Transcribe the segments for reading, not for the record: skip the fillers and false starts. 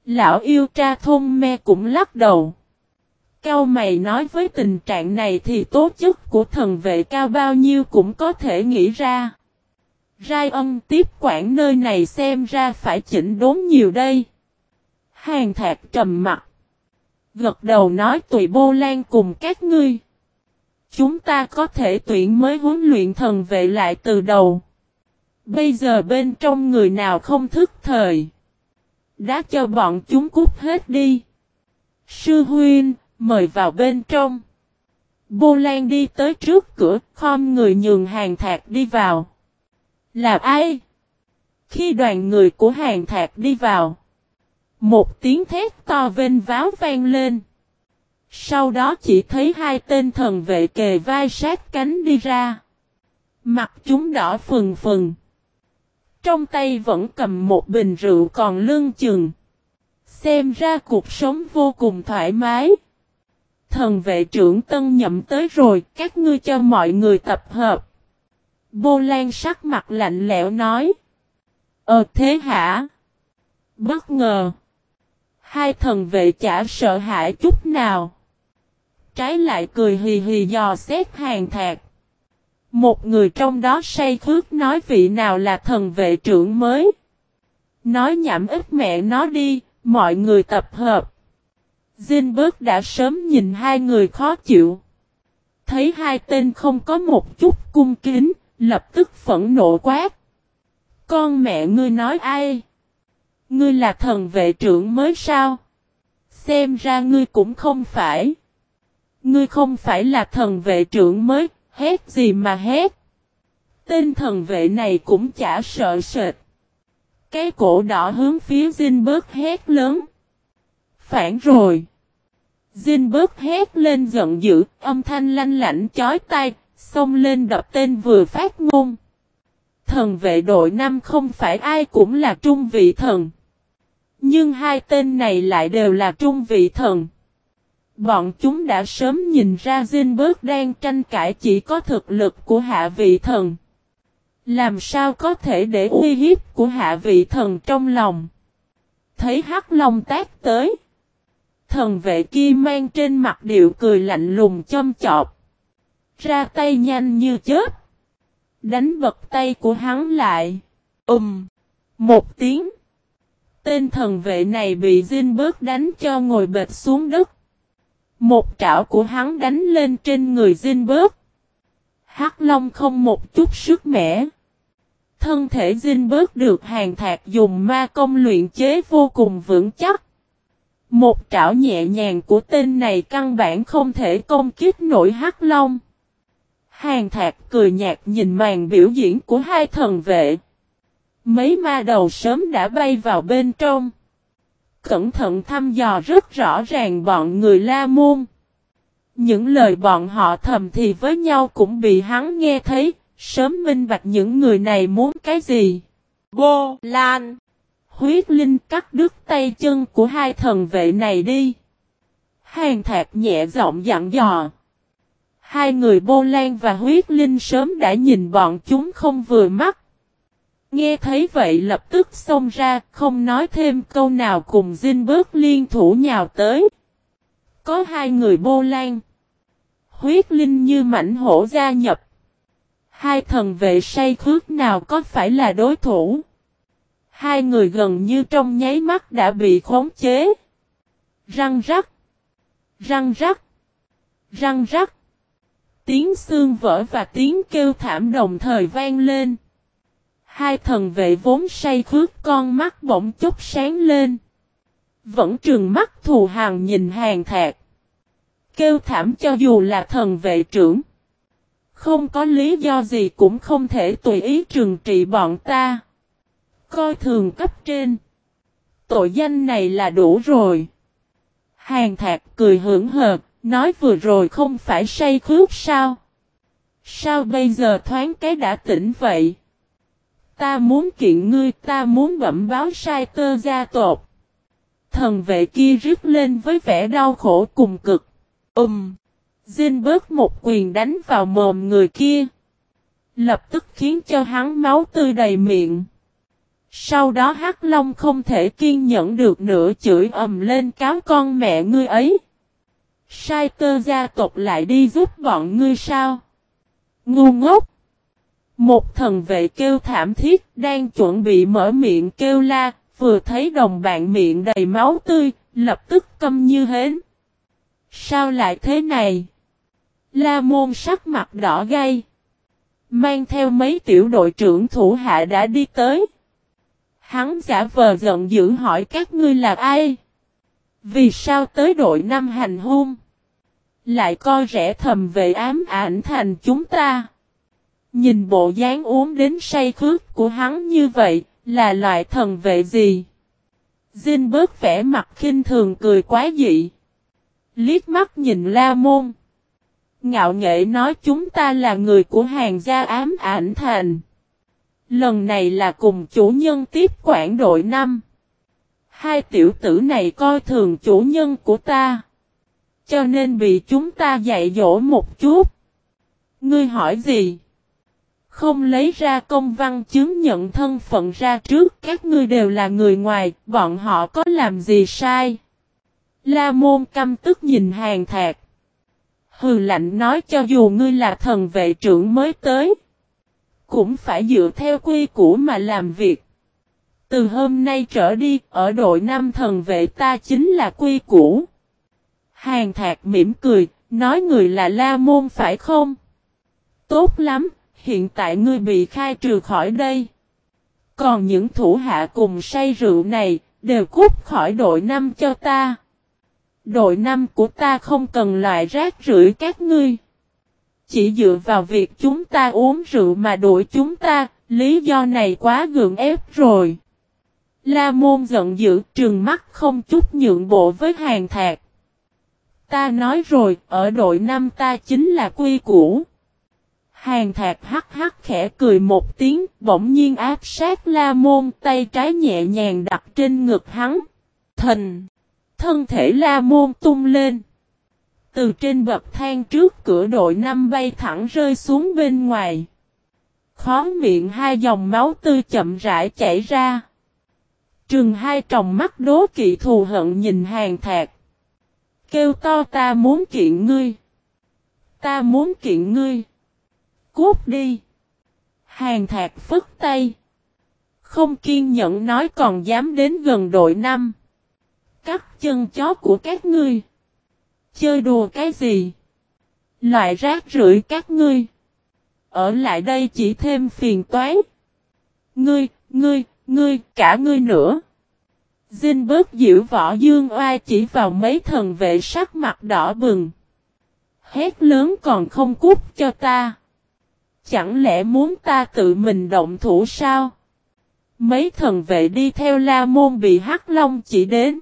Lão yêu tra thôn me cũng lắc đầu. Cau mày nói với tình trạng này thì tố chất của thần vệ cao bao nhiêu cũng có thể nghĩ ra. Rai Ân tiếp quản nơi này xem ra phải chỉnh đốn nhiều đây. Hàn Thạc trầm mặt. Gật đầu nói tùy Bô Lan cùng các ngươi. Chúng ta có thể tuyển mới huấn luyện thần vệ lại từ đầu. Bây giờ bên trong người nào không thức thời. Đã cho bọn chúng cút hết đi. Sư huynh, mời vào bên trong. Bô Lan đi tới trước cửa, khom người nhường Hàn Thạc đi vào. Là ai? Khi đoàn người của Hàn Thạc đi vào, một tiếng thét to vênh váo vang lên. Sau đó chỉ thấy hai tên thần vệ kề vai sát cánh đi ra. Mặt chúng đỏ phừng phừng. Trong tay vẫn cầm một bình rượu còn lưng chừng. Xem ra cuộc sống vô cùng thoải mái. Thần vệ trưởng tân nhậm tới rồi, các ngươi cho mọi người tập hợp. Bô Lan sắc mặt lạnh lẽo nói. Thế hả? Bất ngờ. Hai thần vệ chả sợ hãi chút nào. Trái lại cười hì hì dò xét Hàn Thạc. Một người trong đó say khước nói vị nào là thần vệ trưởng mới. Nói nhảm ít mẹ nó đi, mọi người tập hợp. Zinberg đã sớm nhìn hai người khó chịu. Thấy hai tên không có một chút cung kính, lập tức phẫn nộ quát. Con mẹ ngươi nói ai? Ngươi là thần vệ trưởng mới sao? Xem ra ngươi cũng không phải. Ngươi không phải là thần vệ trưởng mới, hét gì mà hét. Tên thần vệ này cũng chả sợ sệt. Cái cổ đỏ hướng phía Zinberg hét lớn. Phản rồi. Zinberg hét lên giận dữ, âm thanh lanh lảnh chói tai, xông lên đập tên vừa phát ngôn. Thần vệ đội 5 không phải ai cũng là trung vị thần. Nhưng hai tên này lại đều là trung vị thần. Bọn chúng đã sớm nhìn ra Zinberg đang tranh cãi chỉ có thực lực của hạ vị thần. Làm sao có thể để uy hiếp của hạ vị thần trong lòng. Thấy Hắc Long tác tới. Thần vệ kia mang trên mặt điệu cười lạnh lùng châm chọc. Ra tay nhanh như chớp. Đánh bật tay của hắn lại. Một tiếng. Tên thần vệ này bị Zinberg đánh cho ngồi bệt xuống đất. Một trảo của hắn đánh lên trên người Zinberg. Hắc Long không một chút sức mẻ. Thân thể Zinberg được Hàn Thạc dùng ma công luyện chế vô cùng vững chắc. Một trảo nhẹ nhàng của tên này căn bản không thể công kích nổi Hắc Long. Hàn Thạc cười nhạt nhìn màn biểu diễn của hai thần vệ. Mấy ma đầu sớm đã bay vào bên trong. Cẩn thận thăm dò rất rõ ràng bọn người La Môn. Những lời bọn họ thầm thì với nhau cũng bị hắn nghe thấy, sớm minh bạch những người này muốn cái gì. Bô Lan. Huyết Linh cắt đứt tay chân của hai thần vệ này đi. Hàn Thạc nhẹ giọng dặn dò. Hai người Bô Lan và Huyết Linh sớm đã nhìn bọn chúng không vừa mắt. Nghe thấy vậy lập tức xông ra, không nói thêm câu nào cùng Zinberg liên thủ nhào tới. Có hai người Bô Lan. Huyết Linh như mãnh hổ gia nhập. Hai thần vệ say khước nào có phải là đối thủ. Hai người gần như trong nháy mắt đã bị khống chế. Răng rắc. Răng rắc. Răng rắc. Tiếng xương vỡ và tiếng kêu thảm đồng thời vang lên. Hai thần vệ vốn say khước con mắt bỗng chốc sáng lên. Vẫn trừng mắt thù hằn nhìn Hàn Thạc. Kêu thảm cho dù là thần vệ trưởng. Không có lý do gì cũng không thể tùy ý trừng trị bọn ta. Coi thường cấp trên. Tội danh này là đủ rồi. Hàn Thạc cười hưởng hợt, nói vừa rồi không phải say khước sao? Sao bây giờ thoáng cái đã tỉnh vậy? Ta muốn kiện ngươi, ta muốn bẩm báo sai tơ gia tộc. Thần vệ kia rít lên với vẻ đau khổ cùng cực. Zinberg một quyền đánh vào mồm người kia. Lập tức khiến cho hắn máu tươi đầy miệng. Sau đó Hắc Long không thể kiên nhẫn được nữa chửi ầm lên cáo con mẹ ngươi ấy. Sai Tơ gia tộc lại đi giúp bọn ngươi sao? Ngu ngốc! Một thần vệ kêu thảm thiết đang chuẩn bị mở miệng kêu la, vừa thấy đồng bạn miệng đầy máu tươi, lập tức câm như hến. Sao lại thế này? La Môn sắc mặt đỏ gay. Mang theo mấy tiểu đội trưởng thủ hạ đã đi tới. Hắn giả vờ giận dữ hỏi các ngươi là ai? Vì sao tới đội 5 hành hung? Lại coi rẻ thầm về ám ảnh thành chúng ta. Nhìn bộ dáng uống đến say khướt của hắn như vậy, là loại thần vệ gì? Dinh bớt vẻ mặt khinh thường cười quá dị. Liếc mắt nhìn La Môn. Ngạo nghễ nói chúng ta là người của hàng gia ám ảnh thành. Lần này là cùng chủ nhân tiếp quản đội 5. Hai tiểu tử này coi thường chủ nhân của ta. Cho nên bị chúng ta dạy dỗ một chút. Ngươi hỏi gì? Không lấy ra công văn chứng nhận thân phận ra trước, các ngươi đều là người ngoài, bọn họ có làm gì sai? La Môn căm tức nhìn Hàn Thạc. Hừ lạnh nói cho dù ngươi là thần vệ trưởng mới tới, cũng phải dựa theo quy củ mà làm việc. Từ hôm nay trở đi, ở đội 5 thần vệ ta chính là quy củ. Hàn Thạc mỉm cười, nói người là La Môn phải không? Tốt lắm, hiện tại ngươi bị khai trừ khỏi đây. Còn những thủ hạ cùng say rượu này, đều cút khỏi đội 5 cho ta. Đội 5 của ta không cần loại rác rưởi các ngươi. Chỉ dựa vào việc chúng ta uống rượu mà đuổi chúng ta, lý do này quá gượng ép rồi. La Môn giận dữ trừng mắt không chút nhượng bộ với Hàn Thạc. Ta nói rồi, ở đội 5 ta chính là quy củ. Hàn Thạc hắc hắc khẽ cười một tiếng, bỗng nhiên áp sát La Môn, tay trái nhẹ nhàng đặt trên ngực hắn. Thân thể La Môn tung lên. Từ trên bậc thang trước cửa đội 5 bay thẳng rơi xuống bên ngoài. Khóe miệng hai dòng máu tươi chậm rãi chảy ra. Trừng hai tròng mắt đố kỵ thù hận nhìn Hàn Thạc. Kêu to ta muốn kiện ngươi. Ta muốn kiện ngươi. Cút đi. Hàn Thạc phất tay. Không kiên nhẫn nói còn dám đến gần đội 5. Cắt chân chó của các ngươi. Chơi đùa cái gì? Loại rác rưởi các ngươi. Ở lại đây chỉ thêm phiền toái. Ngươi, cả ngươi nữa. Dinh bớt diễu võ dương oai chỉ vào mấy thần vệ sắc mặt đỏ bừng. Hét lớn còn không cút cho ta. Chẳng lẽ muốn ta tự mình động thủ sao? Mấy thần vệ đi theo La Môn bị Hắc Long chỉ đến.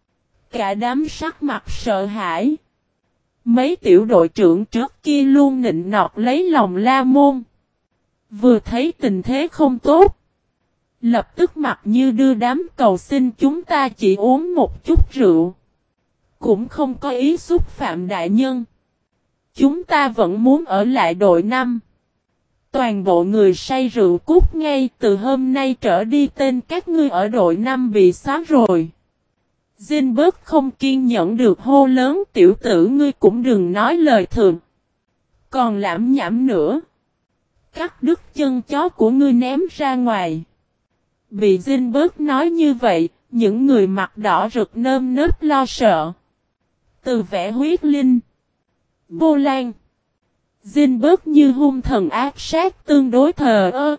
Cả đám sắc mặt sợ hãi. Mấy tiểu đội trưởng trước kia luôn nịnh nọt lấy lòng La Môn. Vừa thấy tình thế không tốt. Lập tức mặt như đưa đám cầu xin chúng ta chỉ uống một chút rượu. Cũng không có ý xúc phạm đại nhân. Chúng ta vẫn muốn ở lại đội 5. Toàn bộ người say rượu cút ngay, từ hôm nay trở đi tên các ngươi ở đội 5 bị xóa rồi. Dinh bớt không kiên nhẫn được hô lớn tiểu tử ngươi cũng đừng nói lời thường. Còn lảm nhảm nữa. Cắt đứt chân chó của ngươi ném ra ngoài. Bị Dinh bớt nói như vậy, những người mặt đỏ rực nơm nớp lo sợ. Từ vẻ huyết linh. Vô Lan. Dinh bớt như hung thần ác sát tương đối thờ ơ.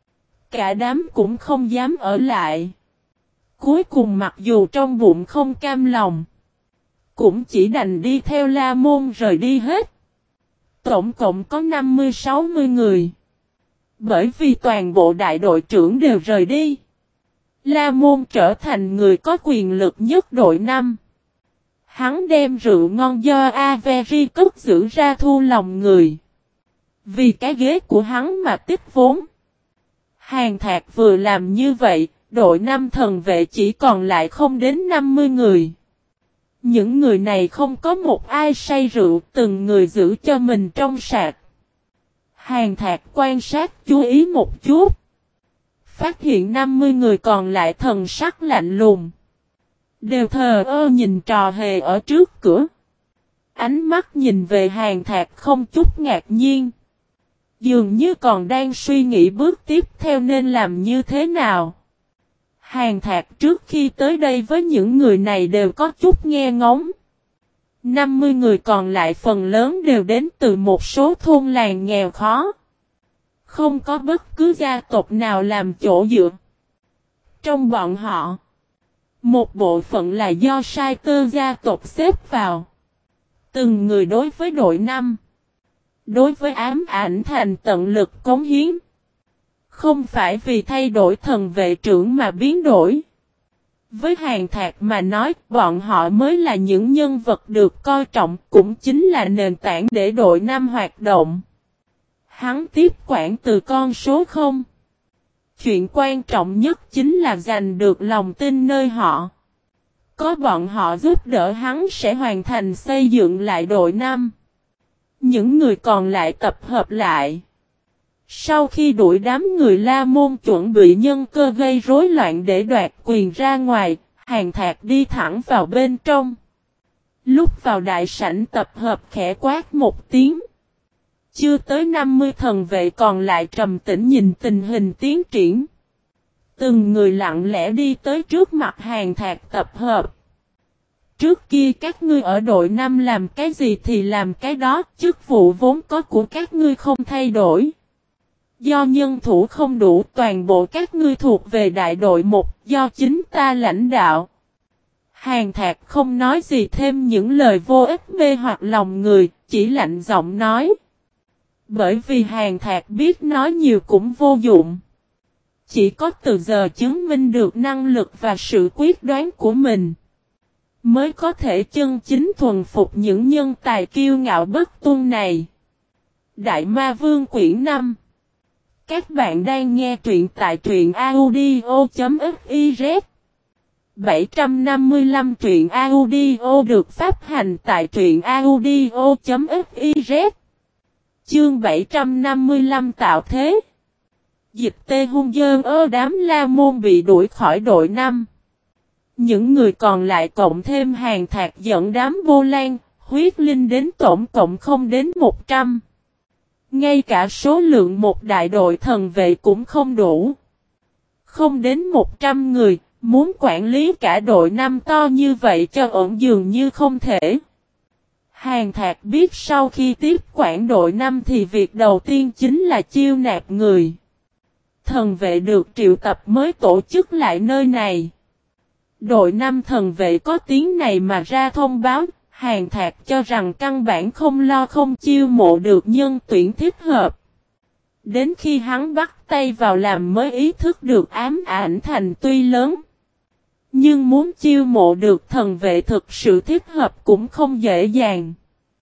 Cả đám cũng không dám ở lại. Cuối cùng mặc dù trong bụng không cam lòng. Cũng chỉ đành đi theo La Môn rời đi hết. Tổng cộng có 50-60 người. Bởi vì toàn bộ đại đội trưởng đều rời đi. La Môn trở thành người có quyền lực nhất đội 5. Hắn đem rượu ngon do Avery cất giữ ra thu lòng người. Vì cái ghế của hắn mà tích vốn. Hàn Thạc vừa làm như vậy, đội 5 thần vệ chỉ còn lại không đến 50 người. Những người này không có một ai say rượu, từng người giữ cho mình trong sạch. Hàn Thạc quan sát chú ý một chút. phát hiện 50 người còn lại thần sắc lạnh lùng. Đều thờ ơ nhìn trò hề ở trước cửa. Ánh mắt nhìn về Hàn Thạc không chút ngạc nhiên. Dường như còn đang suy nghĩ bước tiếp theo nên làm như thế nào. Hàn Thạc trước khi tới đây với những người này đều có chút nghe ngóng. 50 người còn lại phần lớn đều đến từ một số thôn làng nghèo khó. Không có bất cứ gia tộc nào làm chỗ dựa. Trong bọn họ, một bộ phận là do sai tơ gia tộc xếp vào. Từng người đối với đội 5, đối với ám ảnh thành tận lực cống hiến. Không phải vì thay đổi thần vệ trưởng mà biến đổi. Với Hàn Thạc mà nói, bọn họ mới là những nhân vật được coi trọng, cũng chính là nền tảng để đội 5 hoạt động. Hắn tiếp quản từ con số 0. Chuyện quan trọng nhất chính là giành được lòng tin nơi họ. Có bọn họ giúp đỡ hắn sẽ hoàn thành xây dựng lại đội 5. Những người còn lại tập hợp lại. Sau khi đuổi đám người La Môn chuẩn bị nhân cơ gây rối loạn để đoạt quyền ra ngoài, Hàn Thạc đi thẳng vào bên trong. Lúc vào đại sảnh tập hợp khẽ quát một tiếng. Chưa tới 50 thần vệ còn lại trầm tĩnh nhìn tình hình tiến triển. Từng người lặng lẽ đi tới trước mặt Hàn Thạc tập hợp. Trước kia các ngươi ở đội 5 làm cái gì thì làm cái đó, chức vụ vốn có của các ngươi không thay đổi. Do nhân thủ không đủ, toàn bộ các ngươi thuộc về đại đội 1, do chính ta lãnh đạo. Hàn Thạc không nói gì thêm những lời vô ích mê hoặc lòng người, chỉ lạnh giọng nói. Bởi vì Hàn Thạc biết nói nhiều cũng vô dụng. Chỉ có từ giờ chứng minh được năng lực và sự quyết đoán của mình, mới có thể chân chính thuần phục những nhân tài kiêu ngạo bất tuân này. Đại Ma Vương quyển 5. Các bạn đang nghe truyện tại truyện audio.fiz. 755 truyện audio được phát hành tại truyện audio.fiz. Chương 755 tạo thế. Dịch tê hung dơn đám La Môn bị đuổi khỏi đội 5. Những người còn lại cộng thêm Hàn Thạc dẫn đám Vô Lan, Huyết Linh đến tổng cộng không đến 100. Ngay cả số lượng một đại đội thần vệ cũng không đủ. Không đến 100 người, muốn quản lý cả đội 5 to như vậy cho ổn dường như không thể. Hàn Thạc biết sau khi tiếp quản đội 5 thì việc đầu tiên chính là chiêu nạp người. Thần vệ được triệu tập mới tổ chức lại nơi này. Đội 5 thần vệ có tiếng này mà ra thông báo, Hàn Thạc cho rằng căn bản không lo không chiêu mộ được nhân tuyển thích hợp. Đến khi hắn bắt tay vào làm mới ý thức được ám ảnh thành tuy lớn, nhưng muốn chiêu mộ được thần vệ thực sự thích hợp cũng không dễ dàng.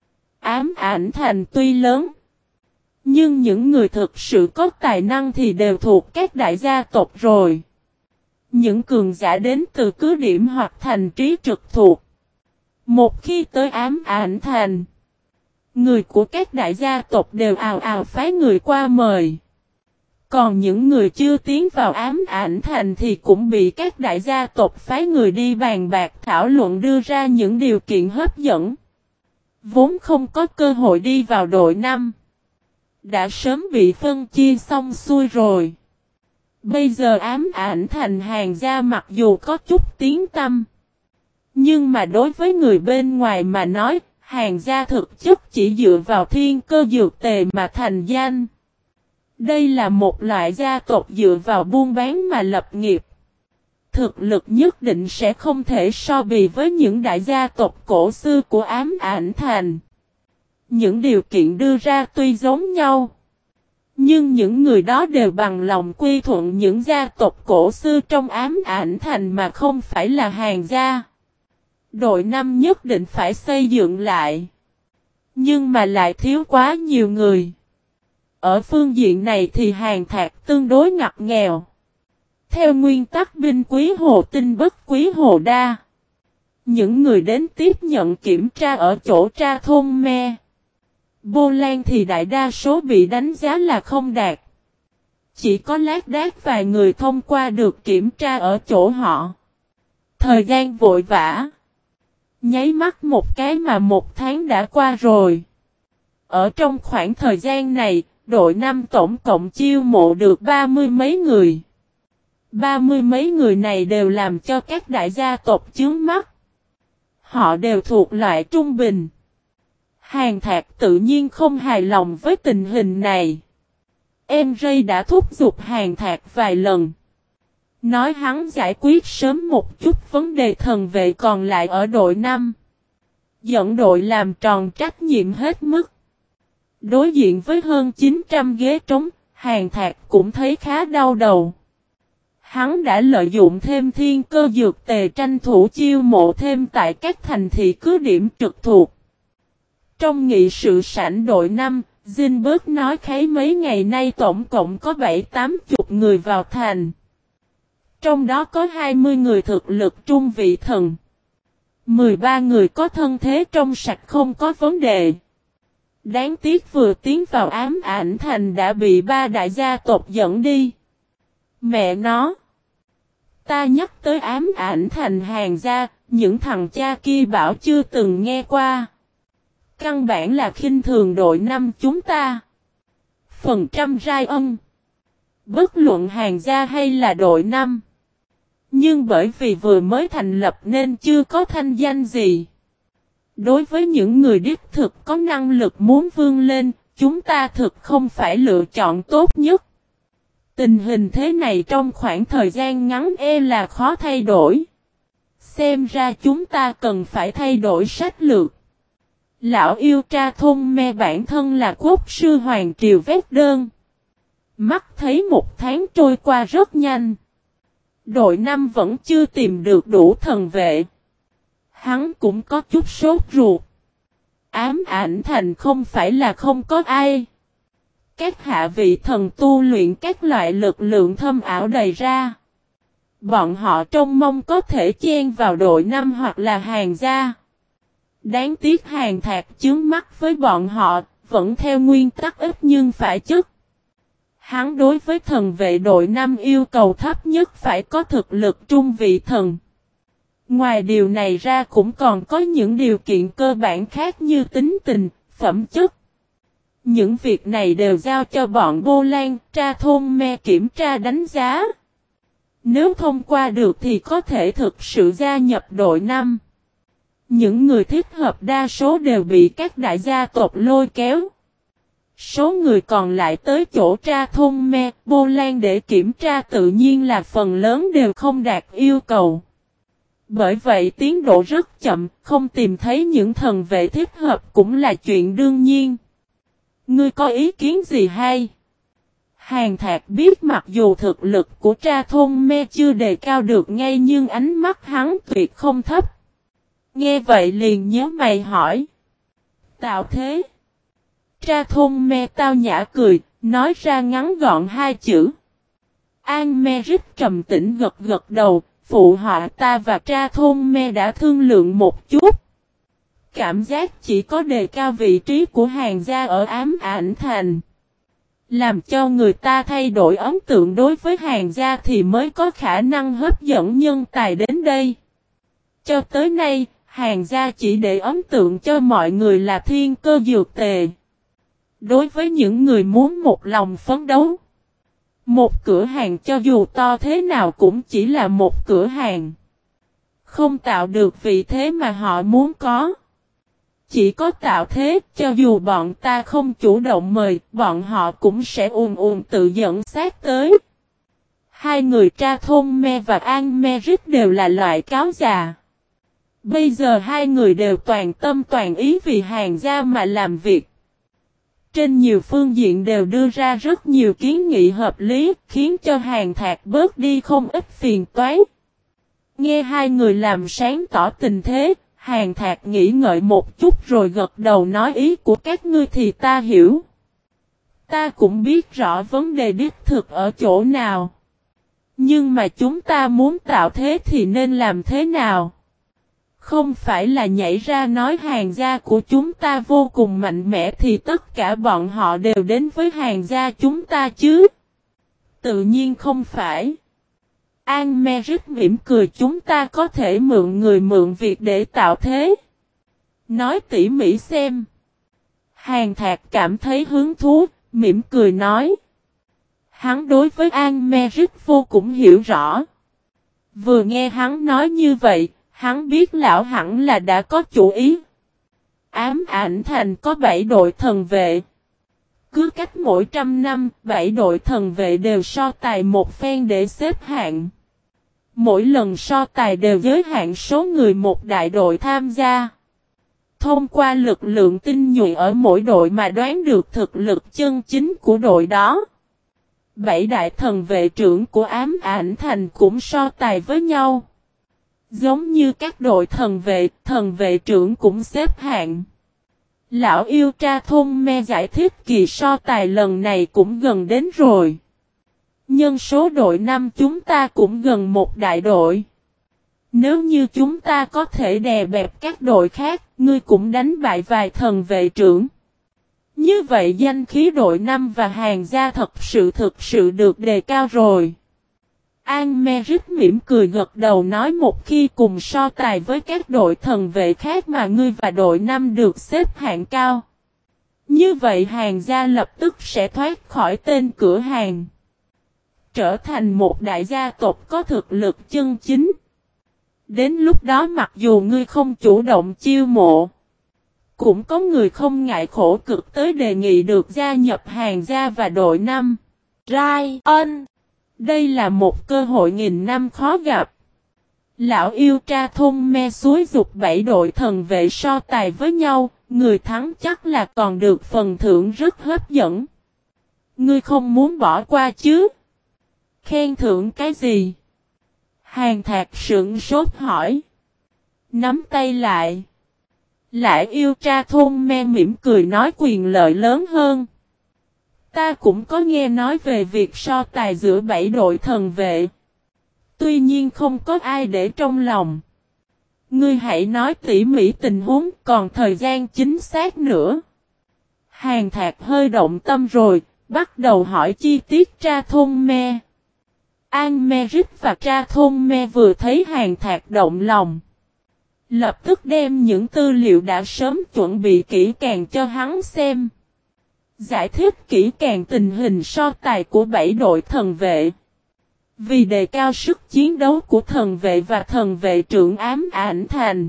Ám ảnh thành tuy lớn, nhưng những người thực sự có tài năng thì đều thuộc các đại gia tộc rồi. Những cường giả đến từ cứ điểm hoặc thành trí trực thuộc. Một khi tới ám ảnh thành, người của các đại gia tộc đều ào ào phái người qua mời. Còn những người chưa tiến vào ám ảnh thành thì cũng bị các đại gia tộc phái người đi bàn bạc thảo luận đưa ra những điều kiện hấp dẫn. Vốn không có cơ hội đi vào đội 5. Đã sớm bị phân chia xong xuôi rồi. Bây giờ ám ảnh thành Hàn gia mặc dù có chút tiếng tăm, nhưng mà đối với người bên ngoài mà nói, Hàn gia thực chất chỉ dựa vào thiên cơ dược tề mà thành danh. Đây là một loại gia tộc dựa vào buôn bán mà lập nghiệp. Thực lực nhất định sẽ không thể so bì với những đại gia tộc cổ xưa của ám ảnh thành. Những điều kiện đưa ra tuy giống nhau, nhưng những người đó đều bằng lòng quy thuận những gia tộc cổ xưa trong ám ảnh thành mà không phải là Hàn gia. Đội 5 nhất định phải xây dựng lại. Nhưng mà lại thiếu quá nhiều người. Ở phương diện này thì Hàn Thạc tương đối ngặt nghèo. Theo nguyên tắc binh quý hồ tinh bất quý hồ đa, những người đến tiếp nhận kiểm tra ở chỗ tra thôn me, Vô Lan thì đại đa số bị đánh giá là không đạt. chỉ có lác đác vài người thông qua được kiểm tra ở chỗ họ. Thời gian vội vã. Nháy mắt một cái mà 1 tháng đã qua rồi. Ở trong khoảng thời gian này, đội 5 tổng cộng chiêu mộ được 30 mấy người. 30 mấy người này đều làm cho các đại gia tộc chướng mắt. Họ đều thuộc loại trung bình. Hàn Thạc tự nhiên không hài lòng với tình hình này. Em Ray đã thúc giục Hàn Thạc vài lần. Nói hắn giải quyết sớm một chút vấn đề thần vệ còn lại ở đội 5. Dẫn đội làm tròn trách nhiệm hết mức. Đối diện với hơn 900 ghế trống, Hàn Thạc cũng thấy khá đau đầu. Hắn đã lợi dụng thêm thiên cơ dược tề tranh thủ chiêu mộ thêm tại các thành thị cứ điểm trực thuộc. Trong nghị sự sảnh đội 5, Zinberg nói khấy mấy ngày nay tổng cộng có 7-80 người vào thành. Trong đó có 20 người thực lực trung vị thần. 13 người có thân thế trong sạch không có vấn đề. Đáng tiếc vừa tiến vào ám ảnh thành đã bị 3 đại gia tộc dẫn đi. Mẹ nó! Ta nhắc tới ám ảnh thành Hàn gia, những thằng cha kia bảo chưa từng nghe qua. Căn bản là khinh thường đội 5 chúng ta. Phần trăm rai ân. Bất luận Hàn gia hay là đội 5. Nhưng bởi vì vừa mới thành lập nên chưa có thanh danh gì. Đối với những người đích thực có năng lực muốn vươn lên, chúng ta thực không phải lựa chọn tốt nhất. Tình hình thế này trong khoảng thời gian ngắn là khó thay đổi. Xem ra chúng ta cần phải thay đổi sách lược. Lão yêu tra thôn me bản thân là quốc sư hoàng triều vét đơn. Mắt thấy 1 tháng trôi qua rất nhanh. Đội 5 vẫn chưa tìm được đủ thần vệ. Hắn cũng có chút sốt ruột. Ám ảnh thành không phải là không có ai. Các hạ vị thần tu luyện các loại lực lượng thâm ảo đầy ra. Bọn họ trông mong có thể chen vào đội 5 hoặc là Hàn gia. Đáng tiếc Hàn Thạc chướng mắt với bọn họ, vẫn theo nguyên tắc ít nhưng phải chức. Hắn đối với thần vệ đội 5 yêu cầu thấp nhất phải có thực lực trung vị thần. Ngoài điều này ra cũng còn có những điều kiện cơ bản khác như tính tình, phẩm chất. Những việc này đều giao cho bọn Bô Lan, tra thôn me kiểm tra đánh giá. Nếu thông qua được thì có thể thực sự gia nhập đội 5. Những người thích hợp đa số đều bị các đại gia tộc lôi kéo. Số người còn lại tới chỗ tra thôn me, Bô Lan để kiểm tra tự nhiên là phần lớn đều không đạt yêu cầu. Bởi vậy tiến độ rất chậm, không tìm thấy những thần vệ thích hợp cũng là chuyện đương nhiên. Ngươi có ý kiến gì hay? Hàn Thạc biết mặc dù thực lực của tra thôn me chưa đề cao được ngay nhưng ánh mắt hắn tuyệt không thấp. Nghe vậy liền nhớ mày hỏi. Tạo thế. Tra thôn me tao nhã cười, nói ra ngắn gọn 2 chữ. An me rít trầm tĩnh gật gật đầu, phụ họa ta và tra thôn me đã thương lượng một chút. Cảm giác chỉ có đề cao vị trí của Hàn gia ở ám ảnh thành. Làm cho người ta thay đổi ấn tượng đối với Hàn gia thì mới có khả năng hấp dẫn nhân tài đến đây. Cho tới nay, Hàn gia chỉ để ấn tượng cho mọi người là thiên cơ dược tề. Đối với những người muốn một lòng phấn đấu, một cửa hàng cho dù to thế nào cũng chỉ là một cửa hàng. Không tạo được vị thế mà họ muốn có. Chỉ có tạo thế, cho dù bọn ta không chủ động mời, bọn họ cũng sẽ tự dẫn sát tới. 2 người tra thôn me và An me rít đều là loại cáo già. Bây giờ 2 người đều toàn tâm toàn ý vì Hàn gia mà làm việc. Trên nhiều phương diện đều đưa ra rất nhiều kiến nghị hợp lý, khiến cho Hàn Thạc bớt đi không ít phiền toái. Nghe 2 người làm sáng tỏ tình thế, Hàn Thạc nghĩ ngợi một chút rồi gật đầu nói ý của các ngươi thì ta hiểu. Ta cũng biết rõ vấn đề đích thực ở chỗ nào. Nhưng mà chúng ta muốn tạo thế thì nên làm thế nào? Không phải là nhảy ra nói Hàn gia của chúng ta vô cùng mạnh mẽ thì tất cả bọn họ đều đến với Hàn gia chúng ta chứ. Tự nhiên không phải. An Merit mỉm cười, chúng ta có thể mượn người mượn việc để tạo thế. Nói tỉ mỉ xem. Hàn Thạc cảm thấy hứng thú, mỉm cười nói. Hắn đối với An Merit vô cùng hiểu rõ. Vừa nghe hắn nói như vậy, hắn biết lão hẳn là đã có chủ ý. Ám Ảnh Thành có 7 đội thần vệ. Cứ cách mỗi 100 năm, 7 đội thần vệ đều so tài một phen để xếp hạng. Mỗi lần so tài đều giới hạn số người một đại đội tham gia. Thông qua lực lượng tinh nhuệ ở mỗi đội mà đoán được thực lực chân chính của đội đó. 7 đại thần vệ trưởng của Ám Ảnh Thành cũng so tài với nhau. Giống như các đội thần vệ trưởng cũng xếp hạng. Lão yêu tra thôn me giải thích kỳ so tài lần này cũng gần đến rồi. Nhân số đội 5 chúng ta cũng gần một đại đội. Nếu như chúng ta có thể đè bẹp các đội khác, ngươi cũng đánh bại vài thần vệ trưởng. Như vậy danh khí đội 5 và Hàn gia thực sự được đề cao rồi. An Merit mỉm cười gật đầu nói, một khi cùng so tài với các đội thần vệ khác mà ngươi và đội 5 được xếp hạng cao. Như vậy Hàn gia lập tức sẽ thoát khỏi tên cửa hàng. Trở thành một đại gia tộc có thực lực chân chính. Đến lúc đó mặc dù ngươi không chủ động chiêu mộ, cũng có người không ngại khổ cực tới đề nghị được gia nhập Hàn gia và đội 5. Ryan, đây là một cơ hội nghìn năm khó gặp. Lão yêu tra thôn me suối dục 7 đội thần vệ so tài với nhau, người thắng chắc là còn được phần thưởng rất hấp dẫn. Ngươi không muốn bỏ qua chứ? Khen thưởng cái gì? Hàn Thạc sững sốt hỏi. Nắm tay lại. Lại yêu tra thôn me mỉm cười nói, quyền lợi lớn hơn. Ta cũng có nghe nói về việc so tài giữa 7 đội thần vệ. Tuy nhiên không có ai để trong lòng. Ngươi hãy nói tỉ mỉ tình huống, còn thời gian chính xác nữa. Hàn Thạc hơi động tâm rồi, bắt đầu hỏi chi tiết tra thôn me. An Merit và tra thôn me vừa thấy Hàn Thạc động lòng. Lập tức đem những tư liệu đã sớm chuẩn bị kỹ càng cho hắn xem. Giải thích kỹ càng tình hình so tài của 7 đội thần vệ. Vì đề cao sức chiến đấu của thần vệ và thần vệ trưởng Ám Ảnh Thành.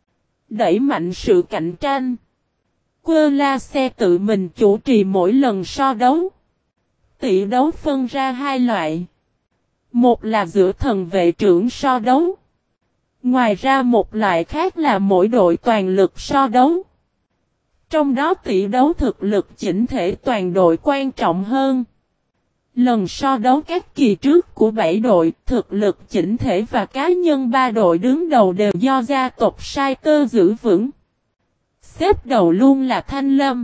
Đẩy mạnh sự cạnh tranh. Quơ La Xe tự mình chủ trì mỗi lần so đấu. Tỷ đấu phân ra 2 loại. Một là giữa thần vệ trưởng so đấu. Ngoài ra một loại khác là mỗi đội toàn lực so đấu. Trong đó tỷ đấu thực lực chỉnh thể toàn đội quan trọng hơn. Lần so đấu các kỳ trước của 7 đội, thực lực chỉnh thể và cá nhân 3 đội đứng đầu đều do gia tộc Sai Tơ giữ vững. Xếp đầu luôn là Thanh Lâm.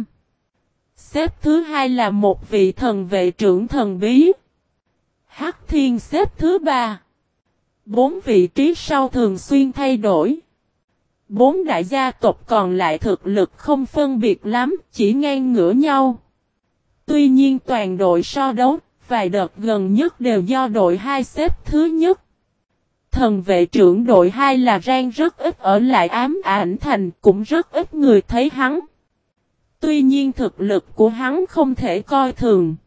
Xếp thứ 2 là một vị thần vệ trưởng thần bí. Hắc Thiên xếp thứ 3. 4 vị trí sau thường xuyên thay đổi. 4 đại gia tộc còn lại thực lực không phân biệt lắm, chỉ ngang ngửa nhau. Tuy nhiên toàn đội so đấu, vài đợt gần nhất đều do đội 2 xếp thứ nhất. Thần vệ trưởng đội 2 là Rang rất ít ở lại Ám Ảnh Thành, cũng rất ít người thấy hắn. Tuy nhiên thực lực của hắn không thể coi thường.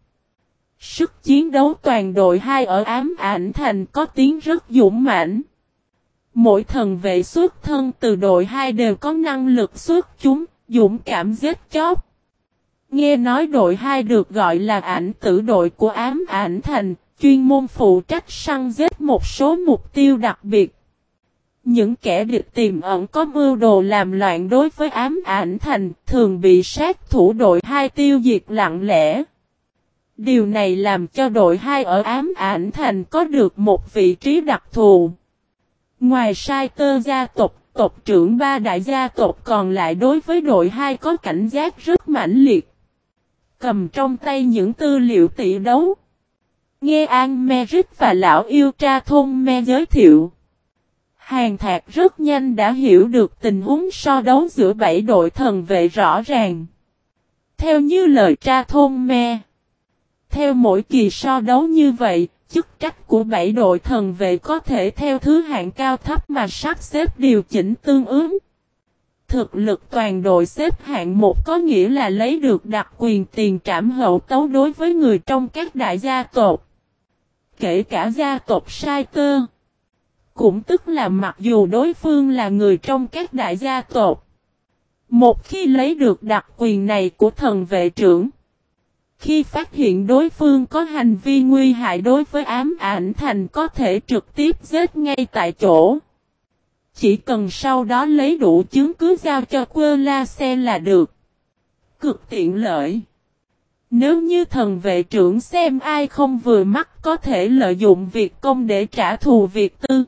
Sức chiến đấu toàn đội 2 ở Ám Ảnh Thành có tiếng rất dũng mãnh. Mỗi thần vệ xuất thân từ đội 2 đều có năng lực xuất chúng, dũng cảm giết chóc. Nghe nói đội 2 được gọi là ảnh tử đội của Ám Ảnh Thành, chuyên môn phụ trách săn giết một số mục tiêu đặc biệt. Những kẻ địch tiềm ẩn có mưu đồ làm loạn đối với Ám Ảnh Thành thường bị sát thủ đội 2 tiêu diệt lặng lẽ. Điều này làm cho đội 2 ở Ám Ảnh Thành có được một vị trí đặc thù. Ngoài Sai Tơ gia tộc, tộc trưởng 3 đại gia tộc còn lại đối với đội 2 có cảnh giác rất mãnh liệt. Cầm trong tay những tư liệu tỷ đấu. Nghe An Merit và lão yêu tra thôn me giới thiệu. Hàn Thạc rất nhanh đã hiểu được tình huống so đấu giữa 7 đội thần vệ rõ ràng. Theo như lời tra thôn me, Theo mỗi kỳ so đấu như vậy, chức trách của 7 đội thần vệ có thể theo thứ hạng cao thấp mà sắp xếp điều chỉnh tương ứng. Thực lực toàn đội xếp hạng 1 có nghĩa là lấy được đặc quyền tiền trảm hậu tấu đối với người trong các đại gia tộc. Kể cả gia tộc Sai Tơ. Cũng tức là mặc dù đối phương là người trong các đại gia tộc. Một khi lấy được đặc quyền này của thần vệ trưởng. Khi phát hiện đối phương có hành vi nguy hại đối với ám ảnh thành có thể trực tiếp giết ngay tại chỗ. Chỉ cần sau đó lấy đủ chứng cứ giao cho Quơ La Xe là được. Cực tiện lợi. Nếu như thần vệ trưởng xem ai không vừa mắt có thể lợi dụng việc công để trả thù việc tư.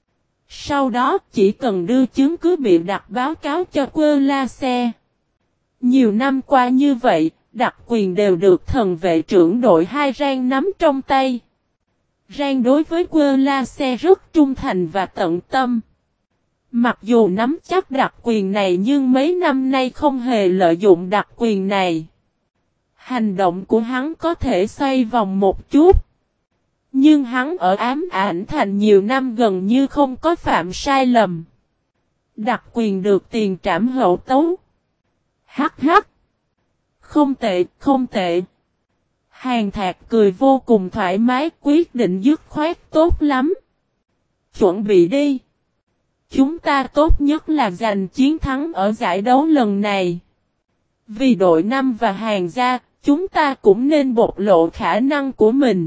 Sau đó chỉ cần đưa chứng cứ bị đặt báo cáo cho Quơ La Xe. Nhiều năm qua như vậy, đặc quyền đều được thần vệ trưởng đội 2 Rang nắm trong tay. Rang đối với Quơ La Xe rất trung thành và tận tâm. Mặc dù nắm chắc đặc quyền này nhưng mấy năm nay không hề lợi dụng đặc quyền này. Hành động của hắn có thể xoay vòng một chút. Nhưng hắn ở ám ảnh thành nhiều năm gần như không có phạm sai lầm. Đặc quyền được tiền trảm hậu tấu. Hắc hắc. Không tệ, không tệ. Hàn Thạc cười vô cùng thoải mái, quyết định dứt khoát tốt lắm. Chuẩn bị đi. Chúng ta tốt nhất là giành chiến thắng ở giải đấu lần này. Vì đội 5 và Hàn gia, chúng ta cũng nên bộc lộ khả năng của mình.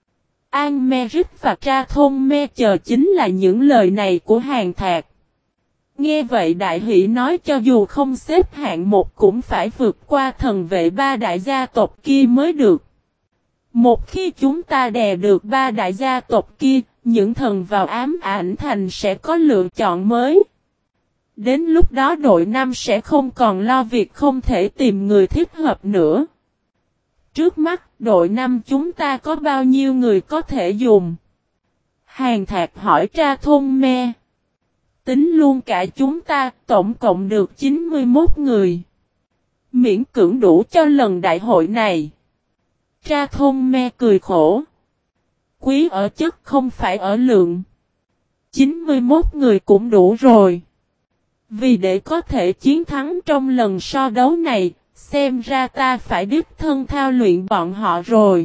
An Merit và Tra Thôn Me chờ chính là những lời này của Hàn Thạc. Nghe vậy Đại Hỷ nói cho dù không xếp hạng 1 cũng phải vượt qua thần vệ 3 đại gia tộc kia mới được. Một khi chúng ta đè được 3 đại gia tộc kia, những thần vào ám ảnh thành sẽ có lựa chọn mới. Đến lúc đó đội 5 sẽ không còn lo việc không thể tìm người thích hợp nữa. Trước mắt, đội 5 chúng ta có bao nhiêu người có thể dùng? Hàn Thạc hỏi Tra Thôn Me. Tính luôn cả chúng ta, tổng cộng được 91 người. Miễn cưỡng đủ cho lần đại hội này. Tra Thôn Me cười khổ. Quý ở chất không phải ở lượng. 91 người cũng đủ rồi. Vì để có thể chiến thắng trong lần so đấu này, xem ra ta phải đích thân thao luyện bọn họ rồi.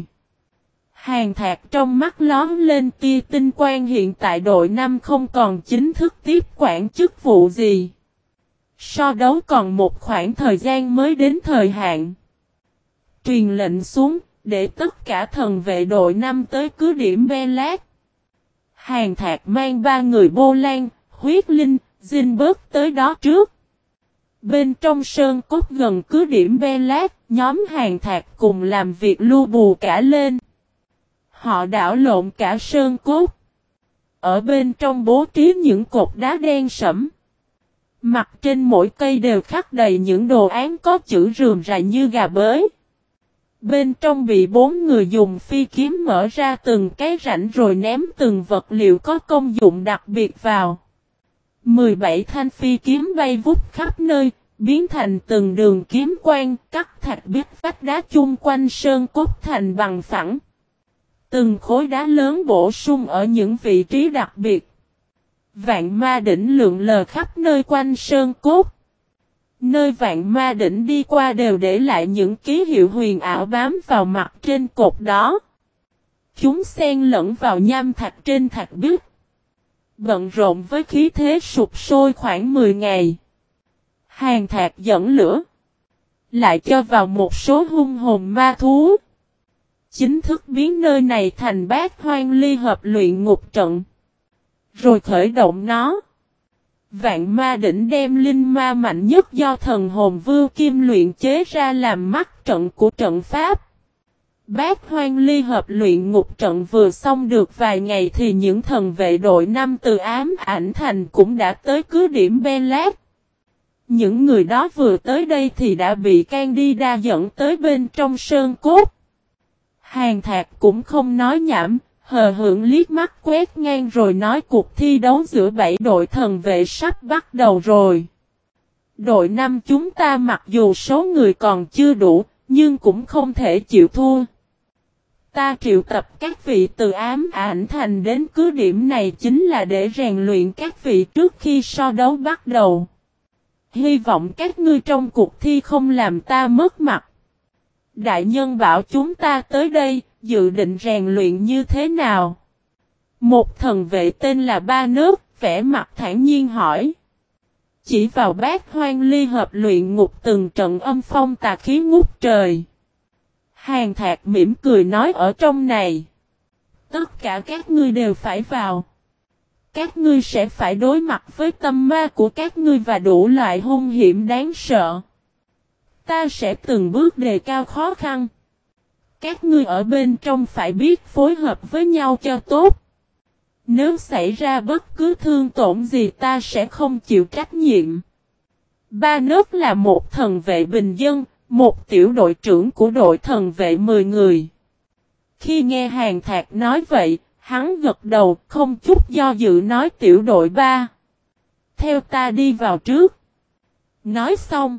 Hàn Thạc trong mắt lóm lên tia tinh quang, hiện tại đội 5 không còn chính thức tiếp quản chức vụ gì. So đấu còn một khoảng thời gian mới đến thời hạn. Truyền lệnh xuống, để tất cả thần vệ đội 5 tới cứ điểm Belat. Hàn Thạc mang 3 người Bô Lan, Huyết Linh, Zinberg tới đó trước. Bên trong sơn cốt gần cứ điểm Belat, nhóm Hàn Thạc cùng làm việc lưu bù cả lên. Họ đảo lộn cả sơn cốt. Ở bên trong bố trí những cột đá đen sẫm. Mặt trên mỗi cây đều khắc đầy những đồ án có chữ rườm rà như gà bới. Bên trong bị 4 người dùng phi kiếm mở ra từng cái rãnh rồi ném từng vật liệu có công dụng đặc biệt vào. 17 thanh phi kiếm bay vút khắp nơi, biến thành từng đường kiếm quang, cắt thạch biết vách đá chung quanh sơn cốt thành bằng phẳng. Từng khối đá lớn bổ sung ở những vị trí đặc biệt. Vạn ma đỉnh lượn lờ khắp nơi quanh sơn cốt. Nơi vạn ma đỉnh đi qua đều để lại những ký hiệu huyền ảo bám vào mặt trên cột đó. Chúng xen lẫn vào nham thạch trên thạch biết. Bận rộn với khí thế sụp sôi khoảng 10 ngày. Hàn Thạc dẫn lửa. Lại cho vào một số hung hồn ma thú. Chính thức biến nơi này thành bát hoang ly hợp luyện ngục trận. Rồi khởi động nó. Vạn ma đỉnh đem linh ma mạnh nhất do thần hồn Vưu Kim luyện chế ra làm mắt trận của trận pháp. Bát hoang ly hợp luyện ngục trận vừa xong được vài ngày thì những thần vệ đội 5 từ ám ảnh thành cũng đã tới cứ điểm Belat. Những người đó vừa tới đây thì đã bị Candida dẫn tới bên trong sơn cốt. Hàn Thạc cũng không nói nhảm, hờ hững liếc mắt quét ngang rồi nói cuộc thi đấu giữa 7 đội thần vệ sắp bắt đầu rồi. Đội 5 chúng ta mặc dù số người còn chưa đủ, nhưng cũng không thể chịu thua. Ta triệu tập các vị từ ám ảnh thành đến cứ điểm này chính là để rèn luyện các vị trước khi so đấu bắt đầu. Hy vọng các ngươi trong cuộc thi không làm ta mất mặt. Đại nhân bảo chúng ta tới đây, dự định rèn luyện như thế nào? Một thần vệ tên là Ba Nước, vẻ mặt thản nhiên hỏi. Chỉ vào Bát Hoang Ly Hợp luyện ngục từng trận âm phong tà khí ngút trời. Hàn Thạc mỉm cười nói ở trong này. Tất cả các ngươi đều phải vào. Các ngươi sẽ phải đối mặt với tâm ma của các ngươi và đủ loại hung hiểm đáng sợ. Ta sẽ từng bước đề cao khó khăn. Các ngươi ở bên trong phải biết phối hợp với nhau cho tốt. Nếu xảy ra bất cứ thương tổn gì ta sẽ không chịu trách nhiệm. Ba Nước là một thần vệ bình dân, một tiểu đội trưởng của đội thần vệ 10 người. Khi nghe Hàn Thạc nói vậy, hắn gật đầu không chút do dự nói tiểu đội 3. Theo ta đi vào trước. Nói xong.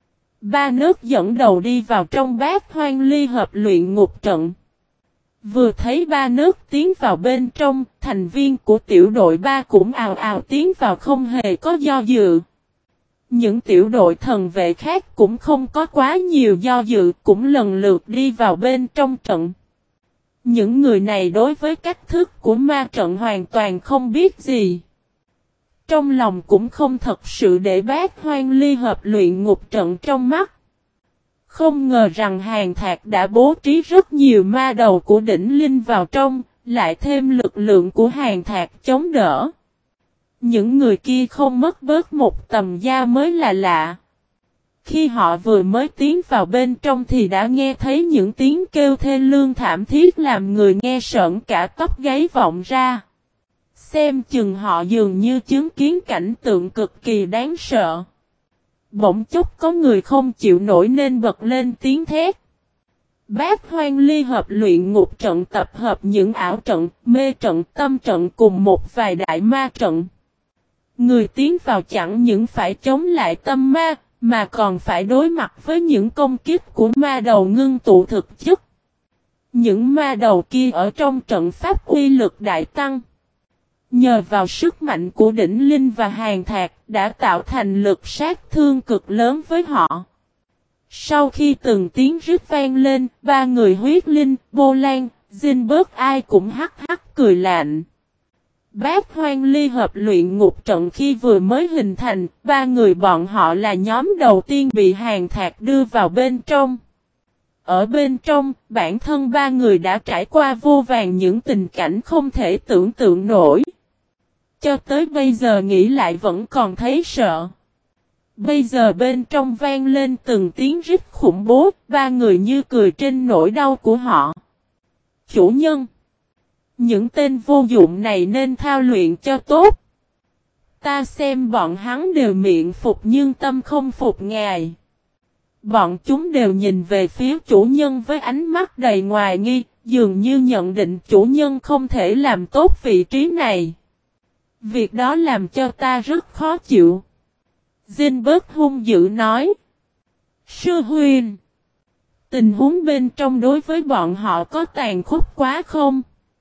Ba Nước dẫn đầu đi vào trong Bát Hoang Ly Hợp luyện ngục trận. Vừa thấy Ba Nước tiến vào bên trong, thành viên của tiểu đội 3 cũng ào ào tiến vào không hề có do dự. Những tiểu đội thần vệ khác cũng không có quá nhiều do dự, cũng lần lượt đi vào bên trong trận. Những người này đối với cách thức của ma trận hoàn toàn không biết gì. Trong lòng cũng không thật sự để Bát Hoang Ly Hợp luyện ngục trận trong mắt. Không ngờ rằng Hàn Thạc đã bố trí rất nhiều ma đầu của đỉnh linh vào trong, lại thêm lực lượng của Hàn Thạc chống đỡ. Những người kia không mất bớt một tầm da mới là lạ. Khi họ vừa mới tiến vào bên trong thì đã nghe thấy những tiếng kêu thê lương thảm thiết làm người nghe sợn cả tóc gáy vọng ra. Xem chừng họ dường như chứng kiến cảnh tượng cực kỳ đáng sợ. Bỗng chốc có người không chịu nổi nên bật lên tiếng thét. Bát Hoang Ly Hợp luyện ngục trận tập hợp những ảo trận, mê trận, tâm trận cùng một vài đại ma trận. Người tiến vào chẳng những phải chống lại tâm ma, mà còn phải đối mặt với những công kích của ma đầu ngưng tụ thực chất. Những ma đầu kia ở trong trận pháp uy lực đại tăng. Nhờ vào sức mạnh của đỉnh linh và Hàn Thạc đã tạo thành lực sát thương cực lớn với họ. Sau khi từng tiếng rít vang lên, ba người huyết linh, Bô Lan, Dinh Bớt ai cũng hắc hắc cười lạnh. Bát Hoang Ly Hợp luyện ngục trận khi vừa mới hình thành, ba người bọn họ là nhóm đầu tiên bị Hàn Thạc đưa vào bên trong. Ở bên trong, bản thân ba người đã trải qua vô vàn những tình cảnh không thể tưởng tượng nổi. Cho tới bây giờ nghĩ lại vẫn còn thấy sợ. Bây giờ bên trong vang lên từng tiếng rít khủng bố, ba người như cười trên nỗi đau của họ. Chủ nhân! Những tên vô dụng này nên thao luyện cho tốt. Ta xem bọn hắn đều miệng phục nhưng tâm không phục ngài. Bọn chúng đều nhìn về phía chủ nhân với ánh mắt đầy hoài nghi, dường như nhận định chủ nhân không thể làm tốt vị trí này. Việc đó làm cho ta rất khó chịu. Dinh bớt hung dữ nói. Sư huynh, tình huống bên trong đối với bọn họ có tàn khốc quá không?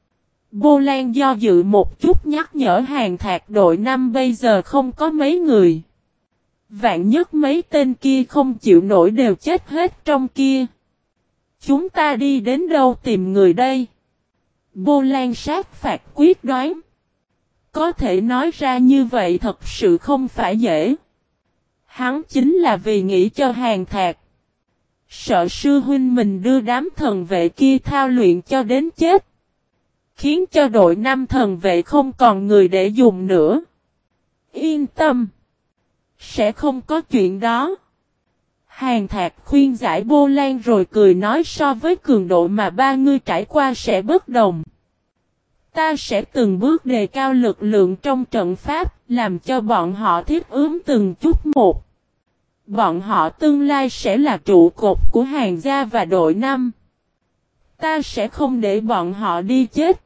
Bô Lan do dự một chút nhắc nhở Hàn Thạc đội 5 bây giờ không có mấy người. Vạn nhất mấy tên kia không chịu nổi đều chết hết trong kia. Chúng ta đi đến đâu tìm người đây? Bô Lan sát phạt quyết đoán. Có thể nói ra như vậy thật sự không phải dễ. Hắn chính là vì nghĩ cho Hàn Thạc. Sợ sư huynh mình đưa đám thần vệ kia thao luyện cho đến chết. Khiến cho đội 5 thần vệ không còn người để dùng nữa. Yên tâm. Sẽ không có chuyện đó. Hàn Thạc khuyên giải Bô Lan rồi cười nói so với cường độ mà ba ngươi trải qua sẽ bất đồng. Ta sẽ từng bước đề cao lực lượng trong trận pháp, làm cho bọn họ thiết ứng từng chút một. Bọn họ tương lai sẽ là trụ cột của Hàn gia và đội 5. Ta sẽ không để bọn họ đi chết.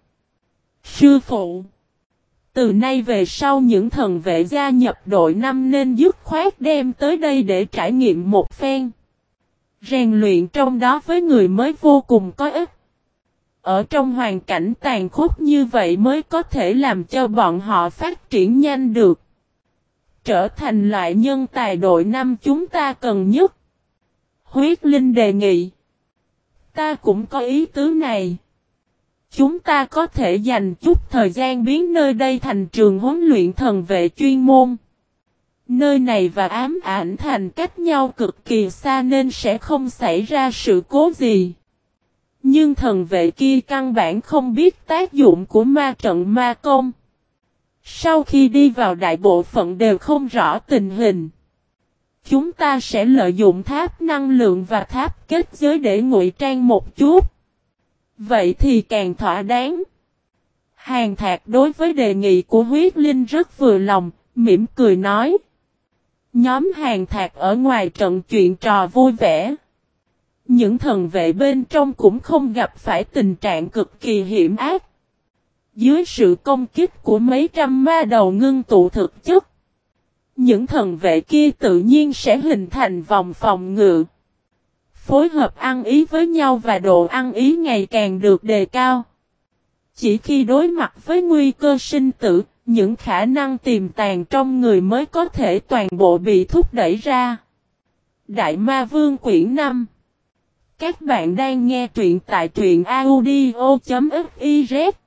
Sư phụ, từ nay về sau những thần vệ gia nhập đội 5 nên dứt khoát đem tới đây để trải nghiệm một phen. Rèn luyện trong đó với người mới vô cùng có ích. Ở trong hoàn cảnh tàn khốc như vậy mới có thể làm cho bọn họ phát triển nhanh được. Trở thành loại nhân tài đội năm chúng ta cần nhất. Huyết Linh đề nghị. Ta cũng có ý tứ này. Chúng ta có thể dành chút thời gian biến nơi đây thành trường huấn luyện thần vệ chuyên môn. Nơi này và Ám Ảnh Thành cách nhau cực kỳ xa nên sẽ không xảy ra sự cố gì. Nhưng thần vệ kia căn bản không biết tác dụng của ma trận ma công. Sau khi đi vào đại bộ phận đều không rõ tình hình. Chúng ta sẽ lợi dụng tháp năng lượng và tháp kết giới để ngụy trang một chút. Vậy thì càng thỏa đáng. Hàn Thạc đối với đề nghị của Huyết Linh rất vừa lòng, mỉm cười nói. Nhóm Hàn Thạc ở ngoài trận chuyện trò vui vẻ. Những thần vệ bên trong cũng không gặp phải tình trạng cực kỳ hiểm ác. Dưới sự công kích của mấy trăm ma đầu ngưng tụ thực chất, những thần vệ kia tự nhiên sẽ hình thành vòng phòng ngự. Phối hợp ăn ý với nhau và độ ăn ý ngày càng được đề cao. Chỉ khi đối mặt với nguy cơ sinh tử, những khả năng tiềm tàng trong người mới có thể toàn bộ bị thúc đẩy ra. Đại Ma Vương quyển 5. Các bạn đang nghe truyện tại truyện audio.fiz.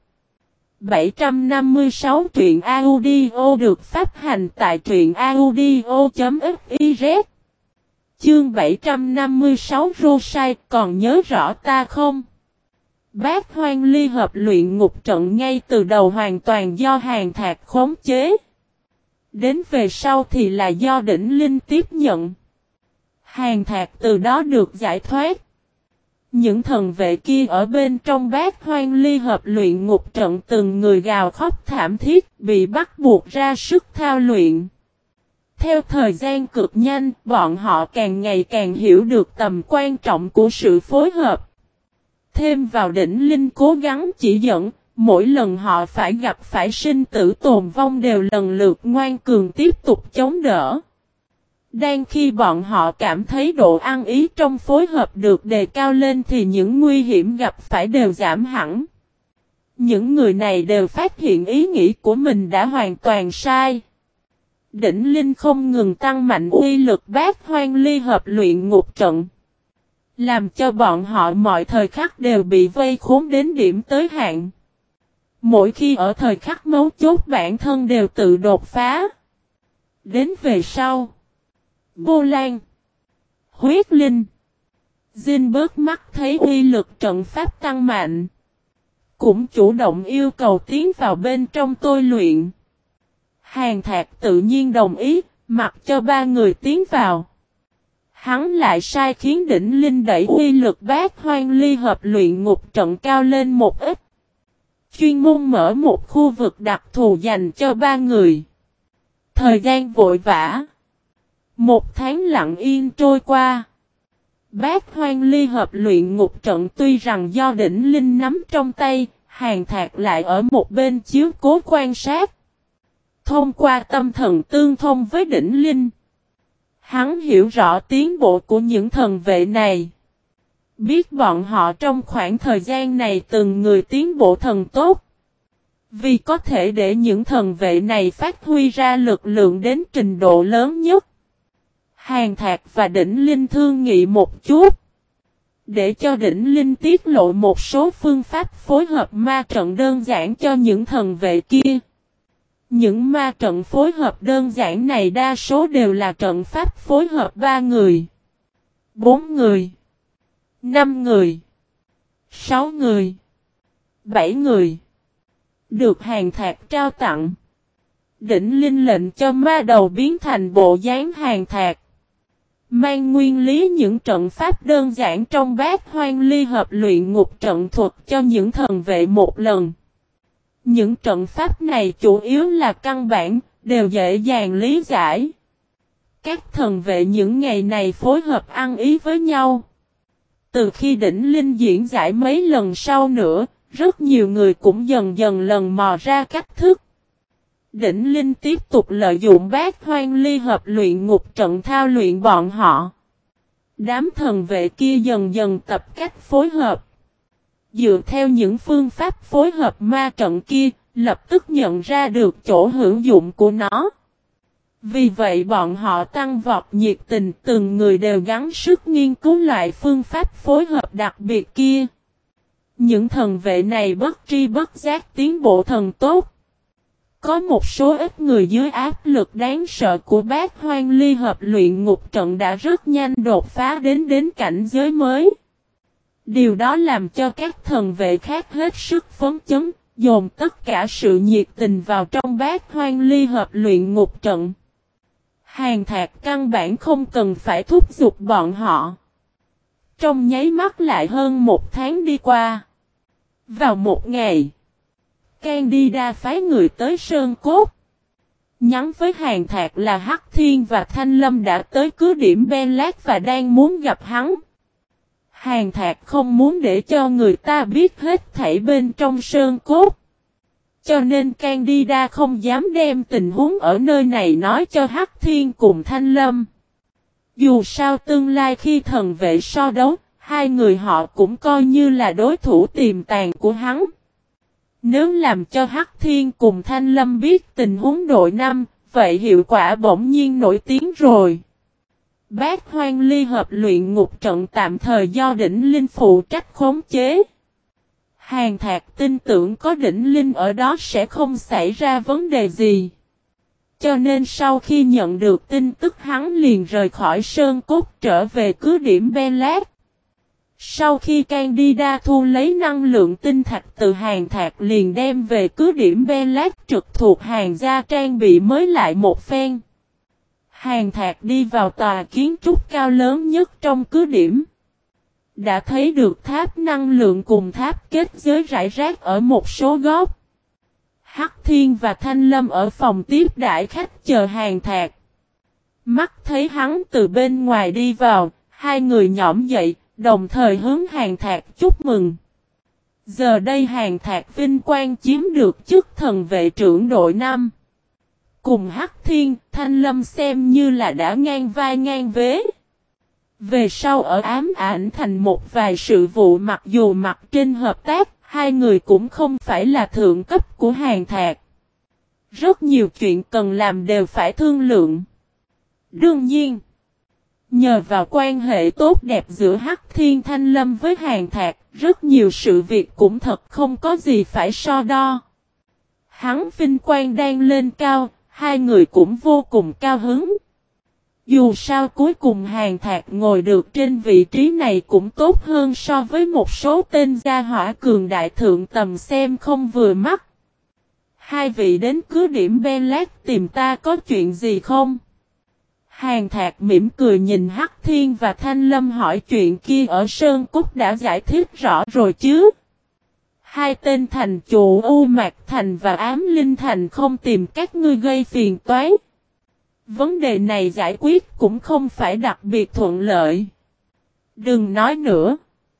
756 truyện audio được phát hành tại truyện audio.fiz. Chương 756 Rosai còn nhớ rõ ta không? Bát Hoang Ly hợp luyện ngục trận ngay từ đầu hoàn toàn do Hàn Thạc khống chế. Đến về sau thì là do Đỉnh Linh tiếp nhận. Hàn Thạc từ đó được giải thoát. Những thần vệ kia ở bên trong Bát Hoang Ly hợp luyện ngục trận từng người gào khóc thảm thiết bị bắt buộc ra sức thao luyện. Theo thời gian cực nhanh, bọn họ càng ngày càng hiểu được tầm quan trọng của sự phối hợp. Thêm vào Đỉnh Linh cố gắng chỉ dẫn, mỗi lần họ phải gặp phải sinh tử tồn vong đều lần lượt ngoan cường tiếp tục chống đỡ. Đang khi bọn họ cảm thấy độ ăn ý trong phối hợp được đề cao lên thì những nguy hiểm gặp phải đều giảm hẳn. Những người này đều phát hiện ý nghĩ của mình đã hoàn toàn sai. Đỉnh Linh không ngừng tăng mạnh uy lực Bát Hoang Ly hợp luyện ngục trận, làm cho bọn họ mọi thời khắc đều bị vây khốn đến điểm tới hạn. Mỗi khi ở thời khắc mấu chốt bản thân đều tự đột phá. Đến về sau, Vô Lan, Huyết Linh, Jin bớt mắt thấy uy lực trận pháp tăng mạnh, cũng chủ động yêu cầu tiến vào bên trong tôi luyện. Hàn Thạc tự nhiên đồng ý, mặc cho ba người tiến vào. Hắn lại sai khiến Đỉnh Linh đẩy uy lực Bát Hoang Ly hợp luyện ngục trận cao lên một ít. Chuyên môn mở một khu vực đặc thù dành cho ba người. Thời gian vội vã. 1 tháng lặng yên trôi qua. Bát Hoang Ly hợp luyện ngục trận tuy rằng do Đỉnh Linh nắm trong tay, Hàn Thạc lại ở một bên chiếu cố quan sát. Thông qua tâm thần tương thông với Đỉnh Linh, hắn hiểu rõ tiến bộ của những thần vệ này. Biết bọn họ trong khoảng thời gian này từng người tiến bộ thần tốt. Vì có thể để những thần vệ này phát huy ra lực lượng đến trình độ lớn nhất. Hàn Thạc và Đỉnh Linh thương nghị một chút. Để cho Đỉnh Linh tiết lộ một số phương pháp phối hợp ma trận đơn giản cho những thần vệ kia. Những ma trận phối hợp đơn giản này đa số đều là trận pháp phối hợp 3 người, 4 người, 5 người, 6 người, 7 người. Được Hàn Thạc trao tặng. Đỉnh Linh lệnh cho ma đầu biến thành bộ dáng Hàn Thạc. Mang nguyên lý những trận pháp đơn giản trong Bát Hoang Ly hợp luyện ngục trận thuật cho những thần vệ một lần. Những trận pháp này chủ yếu là căn bản, đều dễ dàng lý giải. Các thần vệ những ngày này phối hợp ăn ý với nhau. Từ khi Đỉnh Linh diễn giải mấy lần sau nữa, rất nhiều người cũng dần dần lần mò ra cách thức. Đỉnh Linh tiếp tục lợi dụng Bát Hoang Ly hợp luyện ngục trận thao luyện bọn họ. Đám thần vệ kia dần dần tập cách phối hợp. Dựa theo những phương pháp phối hợp ma trận kia, lập tức nhận ra được chỗ hữu dụng của nó. Vì vậy bọn họ tăng vọt nhiệt tình, từng người đều gắng sức nghiên cứu loại phương pháp phối hợp đặc biệt kia. Những thần vệ này bất tri bất giác tiến bộ thần tốt. Có một số ít người dưới áp lực đáng sợ của Bát Hoang Ly Hợp luyện ngục trận đã rất nhanh đột phá đến cảnh giới mới. Điều đó làm cho các thần vệ khác hết sức phấn chấn, dồn tất cả sự nhiệt tình vào trong Bát Hoang Ly Hợp luyện ngục trận. Hàn Thạc căn bản không cần phải thúc giục bọn họ. Trong nháy mắt lại hơn một tháng đi qua. Vào một ngày, Candida phái người tới Sơn Cốt. Nhắn với Hàn Thạc là Hắc Thiên và Thanh Lâm đã tới cứ điểm Belat và đang muốn gặp hắn. Hàn Thạc không muốn để cho người ta biết hết thảy bên trong Sơn Cốt. Cho nên Candida không dám đem tình huống ở nơi này nói cho Hắc Thiên cùng Thanh Lâm. Dù sao tương lai khi thần vệ so đấu, hai người họ cũng coi như là đối thủ tiềm tàng của hắn. Nếu làm cho Hắc Thiên cùng Thanh Lâm biết tình huống đội năm, vậy hiệu quả bỗng nhiên nổi tiếng rồi. Bát Hoang Ly Hợp luyện ngục trận tạm thời do đỉnh linh phụ trách khống chế. Hàn Thạc tin tưởng có đỉnh linh ở đó sẽ không xảy ra vấn đề gì. Cho nên sau khi nhận được tin tức hắn liền rời khỏi Sơn Cốt trở về cứ điểm Belat. Sau khi Candida thu lấy năng lượng tinh thạch từ Hàn Thạc liền đem về cứ điểm Belat trực thuộc Hàn gia trang bị mới lại một phen. Hàn Thạc đi vào tòa kiến trúc cao lớn nhất trong cứ điểm. Đã thấy được tháp năng lượng cùng tháp kết giới rải rác ở một số góc. Hắc Thiên và Thanh Lâm ở phòng tiếp đãi khách chờ Hàn Thạc. Mắt thấy hắn từ bên ngoài đi vào, hai người nhõm dậy, đồng thời hướng Hàn Thạc chúc mừng. Giờ đây Hàn Thạc vinh quang chiếm được chức thần vệ trưởng đội 5. Cùng Hắc Thiên, Thanh Lâm xem như là đã ngang vai ngang vế. Về sau ở ám ảnh thành một vài sự vụ mặc dù mặt trên hợp tác, hai người cũng không phải là thượng cấp của Hàn Thạc. Rất nhiều chuyện cần làm đều phải thương lượng. Đương nhiên, nhờ vào quan hệ tốt đẹp giữa Hắc Thiên Thanh Lâm với Hàn Thạc, rất nhiều sự việc cũng thật không có gì phải so đo. Hắn vinh quang đang lên cao, hai người cũng vô cùng cao hứng. Dù sao cuối cùng Hàn Thạc ngồi được trên vị trí này cũng tốt hơn so với một số tên gia hỏa cường đại thượng tầm xem không vừa mắt. Hai vị đến cứ điểm Belat tìm ta có chuyện gì không? Hàn Thạc mỉm cười nhìn Hắc Thiên và Thanh Lâm hỏi chuyện kia ở Sơn Cúc đã giải thích rõ rồi chứ? Hai tên thành chủ U Mạc Thành và Ám Linh Thành không tìm các ngươi gây phiền toái. Vấn đề này giải quyết cũng không phải đặc biệt thuận lợi. Đừng nói nữa.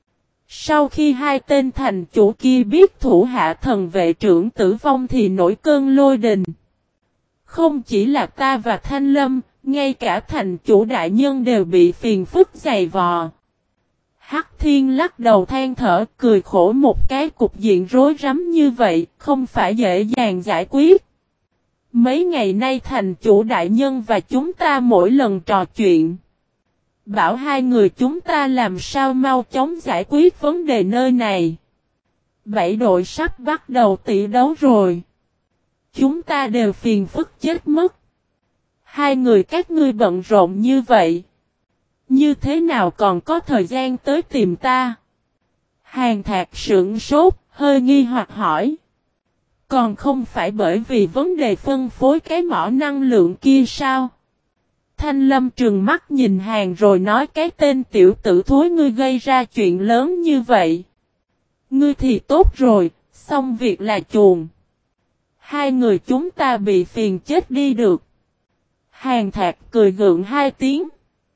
Sau khi hai tên thành chủ kia biết thủ hạ thần vệ trưởng tử vong thì nổi cơn lôi đình. Không chỉ là ta và Thanh Lâm, ngay cả thành chủ đại nhân đều bị phiền phức dày vò. Hắc Thiên lắc đầu than thở cười khổ một cái cục diện rối rắm như vậy, không phải dễ dàng giải quyết. Mấy ngày nay thành chủ đại nhân và chúng ta mỗi lần trò chuyện. Bảo hai người chúng ta làm sao mau chóng giải quyết vấn đề nơi này. 7 đội sắp bắt đầu tỷ đấu rồi. Chúng ta đều phiền phức chết mất. Hai người các ngươi bận rộn như vậy. Như thế nào còn có thời gian tới tìm ta? Hàn Thạc sững sốt, hơi nghi hoặc hỏi. Còn không phải bởi vì vấn đề phân phối cái mỏ năng lượng kia sao? Thanh Lâm trừng mắt nhìn Hàn rồi nói cái tên tiểu tử thối ngươi gây ra chuyện lớn như vậy. Ngươi thì tốt rồi, xong việc là chuồng. Hai người chúng ta bị phiền chết đi được. Hàn Thạc cười gượng hai tiếng.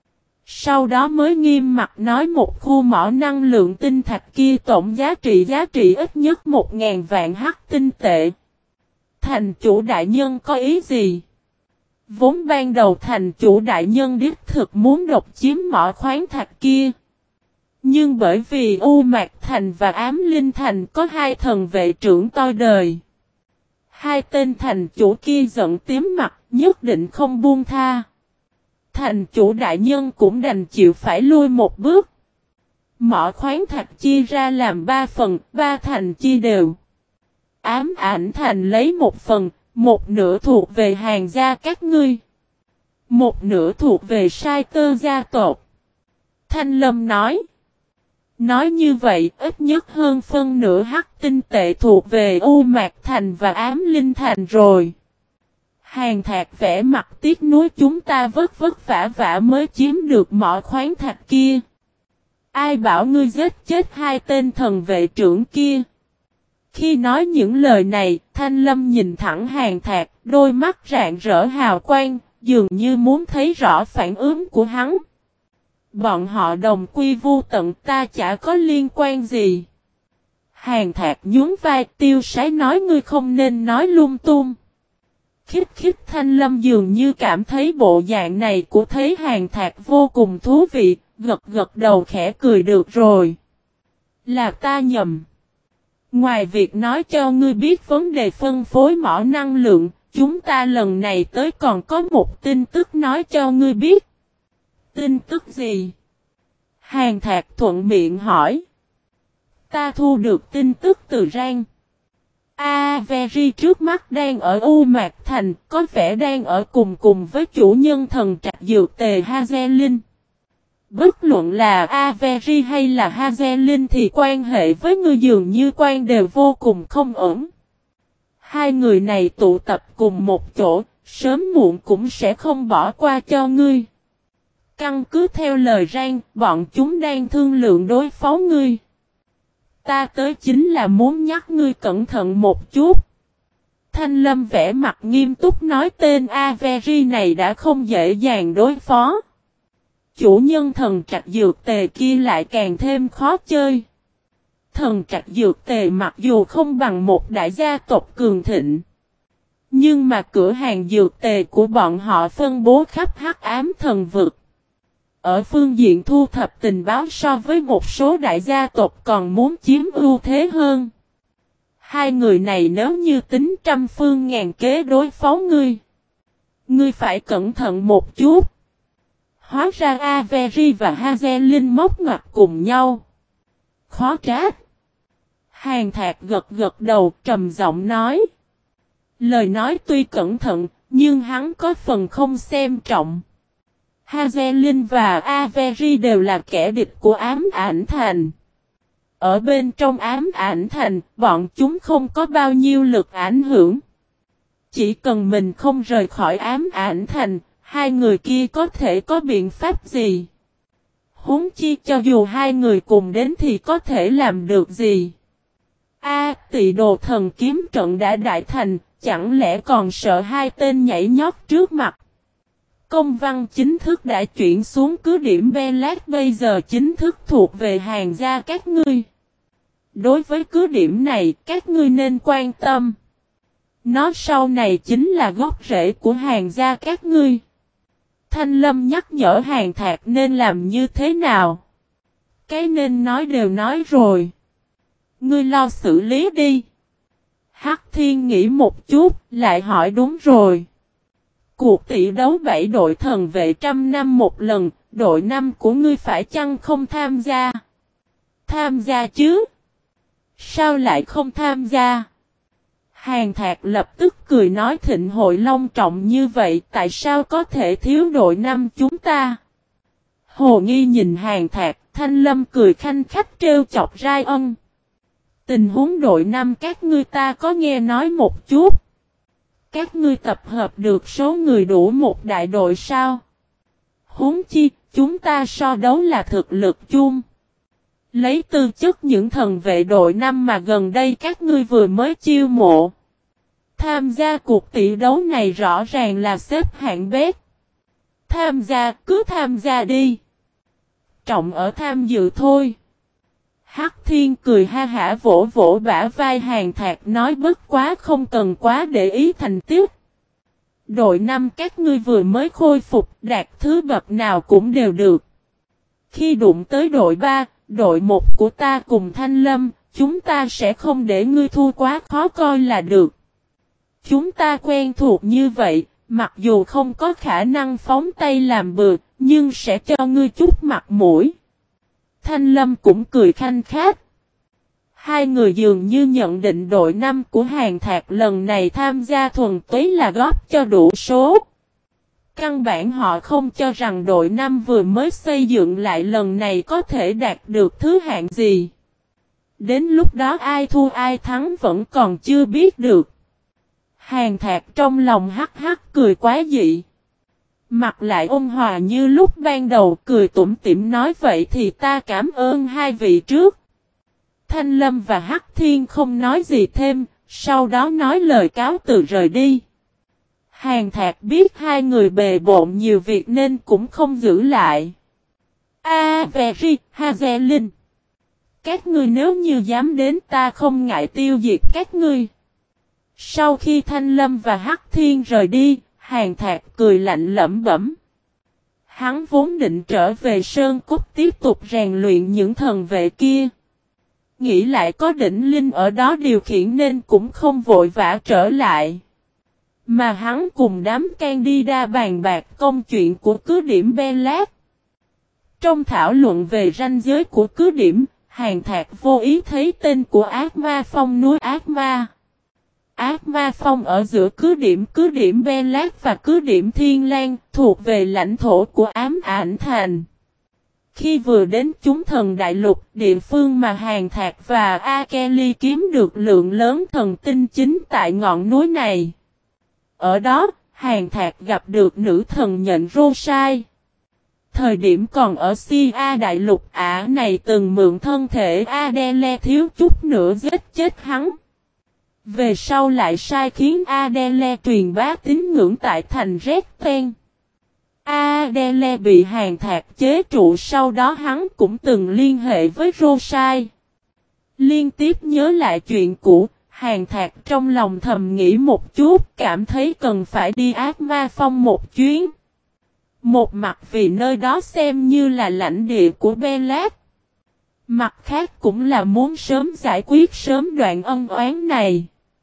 Sau đó mới nghiêm mặt nói một khu mỏ năng lượng tinh thạch kia tổng giá trị ít nhất 1.000 vạn hắc tinh tệ. Thành chủ đại nhân có ý gì? Vốn ban đầu thành chủ đại nhân đích thực muốn độc chiếm mỏ khoáng thạch kia. Nhưng bởi vì U Mạc Thành và Ám Linh Thành có hai thần vệ trưởng toi đời. Hai tên thành chủ kia giận tím mặt, nhất định không buông tha. Thành chủ đại nhân cũng đành chịu phải lui một bước. Mỏ khoáng thạch chia ra làm 3 phần, 3 thành chia đều. Ám Ảnh Thành lấy 1 phần, 1 nửa thuộc về Hàn gia các ngươi. 1 nửa thuộc về Sai Tơ gia tộc. Thanh Lâm nói. Nói như vậy, ít nhất hơn phân nửa hắc tinh tệ thuộc về U Mạc Thành và Ám Linh Thành rồi. Hàn Thạc vẽ mặt tiếc nuối, chúng ta vất vả mới chiếm được mỏ khoáng thạch kia. Ai bảo ngươi giết chết hai tên thần vệ trưởng kia? Khi nói những lời này, Thanh Lâm nhìn thẳng Hàn Thạc, đôi mắt rạng rỡ hào quang, dường như muốn thấy rõ phản ứng của hắn. Bọn họ đồng quy vu tận, ta chả có liên quan gì. Hàn Thạc nhún vai, tiêu sái nói, ngươi không nên nói lung tung. Khích Thanh Lâm dường như cảm thấy bộ dạng này của thấy Hàn Thạc vô cùng thú vị, gật đầu khẽ cười, được rồi. Là ta nhầm. Ngoài việc nói cho ngươi biết vấn đề phân phối mỏ năng lượng, chúng ta lần này tới còn có một tin tức nói cho ngươi biết. Tin tức gì? Hàn Thạc thuận miệng hỏi. Ta thu được tin tức từ Rang. Avery trước mắt đang ở U Mạc Thành, có vẻ đang ở cùng với chủ nhân thần trạch dược tề Hazelin. Bất luận là Avery hay là Hazelin thì quan hệ với ngươi dường như đều vô cùng không ổn. Hai người này tụ tập cùng một chỗ, sớm muộn cũng sẽ không bỏ qua cho ngươi. Căn cứ theo lời Rang, bọn chúng đang thương lượng đối phó ngươi. Ta tới chính là muốn nhắc ngươi cẩn thận một chút. Thanh Lâm vẽ mặt nghiêm túc nói, tên Avery này đã không dễ dàng đối phó. Chủ nhân thần trạch dược tề kia lại càng thêm khó chơi. Thần trạch dược tề mặc dù không bằng một đại gia tộc cường thịnh, nhưng mà cửa hàng dược tề của bọn họ phân bố khắp hắc ám thần vực. Ở phương diện thu thập tình báo so với một số đại gia tộc còn muốn chiếm ưu thế hơn. Hai người này nếu như tính trăm phương ngàn kế đối phó ngươi, ngươi phải cẩn thận một chút. Hóa ra Avery và Hazelin móc ngoặt cùng nhau. Khó trách. Hàn Thạc gật đầu, trầm giọng nói. Lời nói tuy cẩn thận, nhưng hắn có phần không xem trọng. Hazelin và Avery đều là kẻ địch của Ám Ảnh Thành. Ở bên trong Ám Ảnh Thành, bọn chúng không có bao nhiêu lực ảnh hưởng. Chỉ cần mình không rời khỏi Ám Ảnh Thành, hai người kia có thể có biện pháp gì? Huống chi cho dù hai người cùng đến thì có thể làm được gì? Tị đồ thần kiếm trận đã đại thành, chẳng lẽ còn sợ hai tên nhảy nhót trước mặt? Công văn chính thức đã chuyển xuống cứ điểm Belat, bây giờ chính thức thuộc về Hàn gia các ngươi. Đối với cứ điểm này, các ngươi nên quan tâm. Nó sau này chính là gốc rễ của Hàn gia các ngươi. Thanh Lâm nhắc nhở Hàn Thạc nên làm như thế nào. Cái nên nói đều nói rồi. Ngươi lo xử lý đi. Hắc Thiên nghĩ một chút, lại hỏi, đúng rồi. Cuộc tỷ đấu 7 đội thần vệ 100 năm một lần, đội 5 của ngươi phải chăng không tham gia? Tham gia chứ? Sao lại không tham gia? Hàn Thạc lập tức cười nói, thịnh hội long trọng như vậy, tại sao có thể thiếu đội 5 chúng ta? Hồ Nghi nhìn Hàn Thạc, Thanh Lâm cười khanh khách trêu chọc Rai Ân. Tình huống đội 5 các ngươi ta có nghe nói một chút. Các ngươi tập hợp được số người đủ một đại đội sao? Huống chi, chúng ta so đấu là thực lực chung. Lấy tư chất những thần vệ đội 5 mà gần đây các ngươi vừa mới chiêu mộ. Tham gia cuộc tỷ đấu này rõ ràng là xếp hạng bét. Tham gia, cứ tham gia đi. Trọng ở tham dự thôi. Hắc Thiên cười ha hả vỗ vỗ bả vai Hàn Thạc nói, bất quá không cần quá để ý thành tích. Đội 5 các ngươi vừa mới khôi phục, đạt thứ bậc nào cũng đều được. Khi đụng tới đội 3, Đội một của ta cùng Thanh Lâm, chúng ta sẽ không để ngươi thua quá khó coi là được. Chúng ta quen thuộc như vậy, mặc dù không có khả năng phóng tay làm bừa, nhưng sẽ cho ngươi chút mặt mũi. Thanh Lâm cũng cười khanh khách. Hai người dường như nhận định đội 5 của Hàn Thạc lần này tham gia thuần túy là góp cho đủ số. Căn bản họ không cho rằng đội 5 vừa mới xây dựng lại lần này có thể đạt được thứ hạng gì. Đến lúc đó ai thua ai thắng vẫn còn chưa biết được. Hàn Thạc trong lòng hắc hắc cười quá dị. Mặt lại ôn hòa như lúc ban đầu cười tủm tỉm nói vậy thì ta cảm ơn hai vị trước. Thanh Lâm và Hắc Thiên không nói gì thêm, sau đó nói lời cáo từ rời đi. Hàn Thạc biết hai người bề bộn nhiều việc nên cũng không giữ lại. Veri, Hazelin. Các ngươi nếu như dám đến ta không ngại tiêu diệt các ngươi. Sau khi Thanh Lâm và Hắc Thiên rời đi, Hàn Thạc cười lạnh lẩm bẩm. Hắn vốn định trở về Sơn Cốc tiếp tục rèn luyện những thần vệ kia. Nghĩ lại có đỉnh linh ở đó điều khiển nên cũng không vội vã trở lại. Mà hắn cùng đám Candida bàn bạc công chuyện của cứ điểm Belat. Trong thảo luận về ranh giới của cứ điểm, Hàn Thạc vô ý thấy tên của Ác Ma Phong núi Ác Ma. Ác Ma Phong ở giữa cứ điểm Belat và cứ điểm Thiên Lang thuộc về lãnh thổ của Ám Ảnh Thành. Khi vừa đến chúng thần đại lục, địa phương mà Hàn Thạc và Akeli kiếm được lượng lớn thần tinh chính tại ngọn núi này. Ở đó, Hàn Thạc gặp được nữ thần nhận Rosai. Thời điểm còn ở Si đại lục ả này từng mượn thân thể Adele thiếu chút nữa giết chết hắn. Về sau lại sai khiến Adele truyền bá tín ngưỡng tại thành Resten. Adele bị Hàn Thạc chế trụ sau đó hắn cũng từng liên hệ với Rosai. Liên tiếp nhớ lại chuyện cũ, Hàn Thạc trong lòng thầm nghĩ một chút cảm thấy cần phải đi Ác Ma Phong một chuyến. Một mặt vì nơi đó xem như là lãnh địa của Belat. Mặt khác cũng là muốn sớm giải quyết sớm đoạn ân oán này.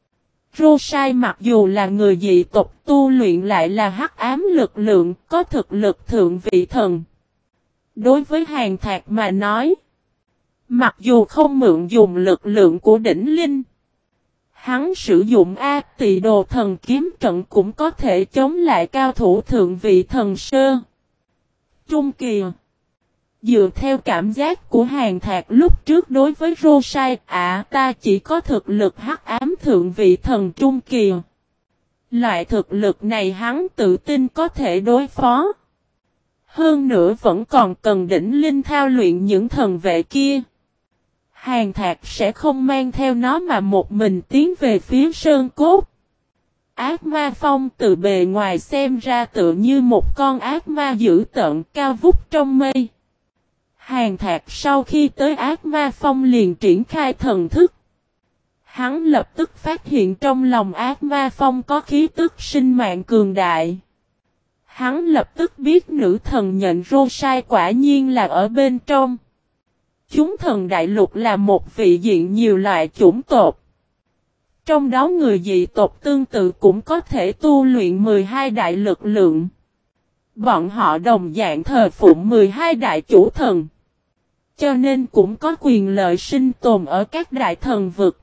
Rosai mặc dù là người dị tộc tu luyện lại là hắc ám lực lượng, có thực lực thượng vị thần. Đối với Hàn Thạc mà nói, mặc dù không mượn dùng lực lượng của đỉnh linh, hắn sử dụng A Tỳ Đồ thần kiếm trận cũng có thể chống lại cao thủ thượng vị thần sơ. Trung kỳ. Dựa theo cảm giác của Hàn Thạc lúc trước đối với Rosai, ta chỉ có thực lực hắc ám thượng vị thần trung kỳ. Loại thực lực này hắn tự tin có thể đối phó. Hơn nữa vẫn còn cần đỉnh linh thao luyện những thần vệ kia. Hàn Thạc sẽ không mang theo nó mà một mình tiến về phía Sơn Cốt. Ác Ma Phong từ bề ngoài xem ra tựa như một con ác ma dữ tợn cao vút trong mây. Hàn Thạc sau khi tới Ác Ma Phong liền triển khai thần thức. Hắn lập tức phát hiện trong lòng Ác Ma Phong có khí tức sinh mạng cường đại. Hắn lập tức biết nữ thần nhận Rosai quả nhiên là ở bên trong. Chúng thần đại lục là một vị diện nhiều loại chủng tộc. Trong đó người dị tộc tương tự cũng có thể tu luyện 12 đại lực lượng. Bọn họ đồng dạng thờ phụng 12 đại chủ thần. Cho nên cũng có quyền lợi sinh tồn ở các đại thần vực.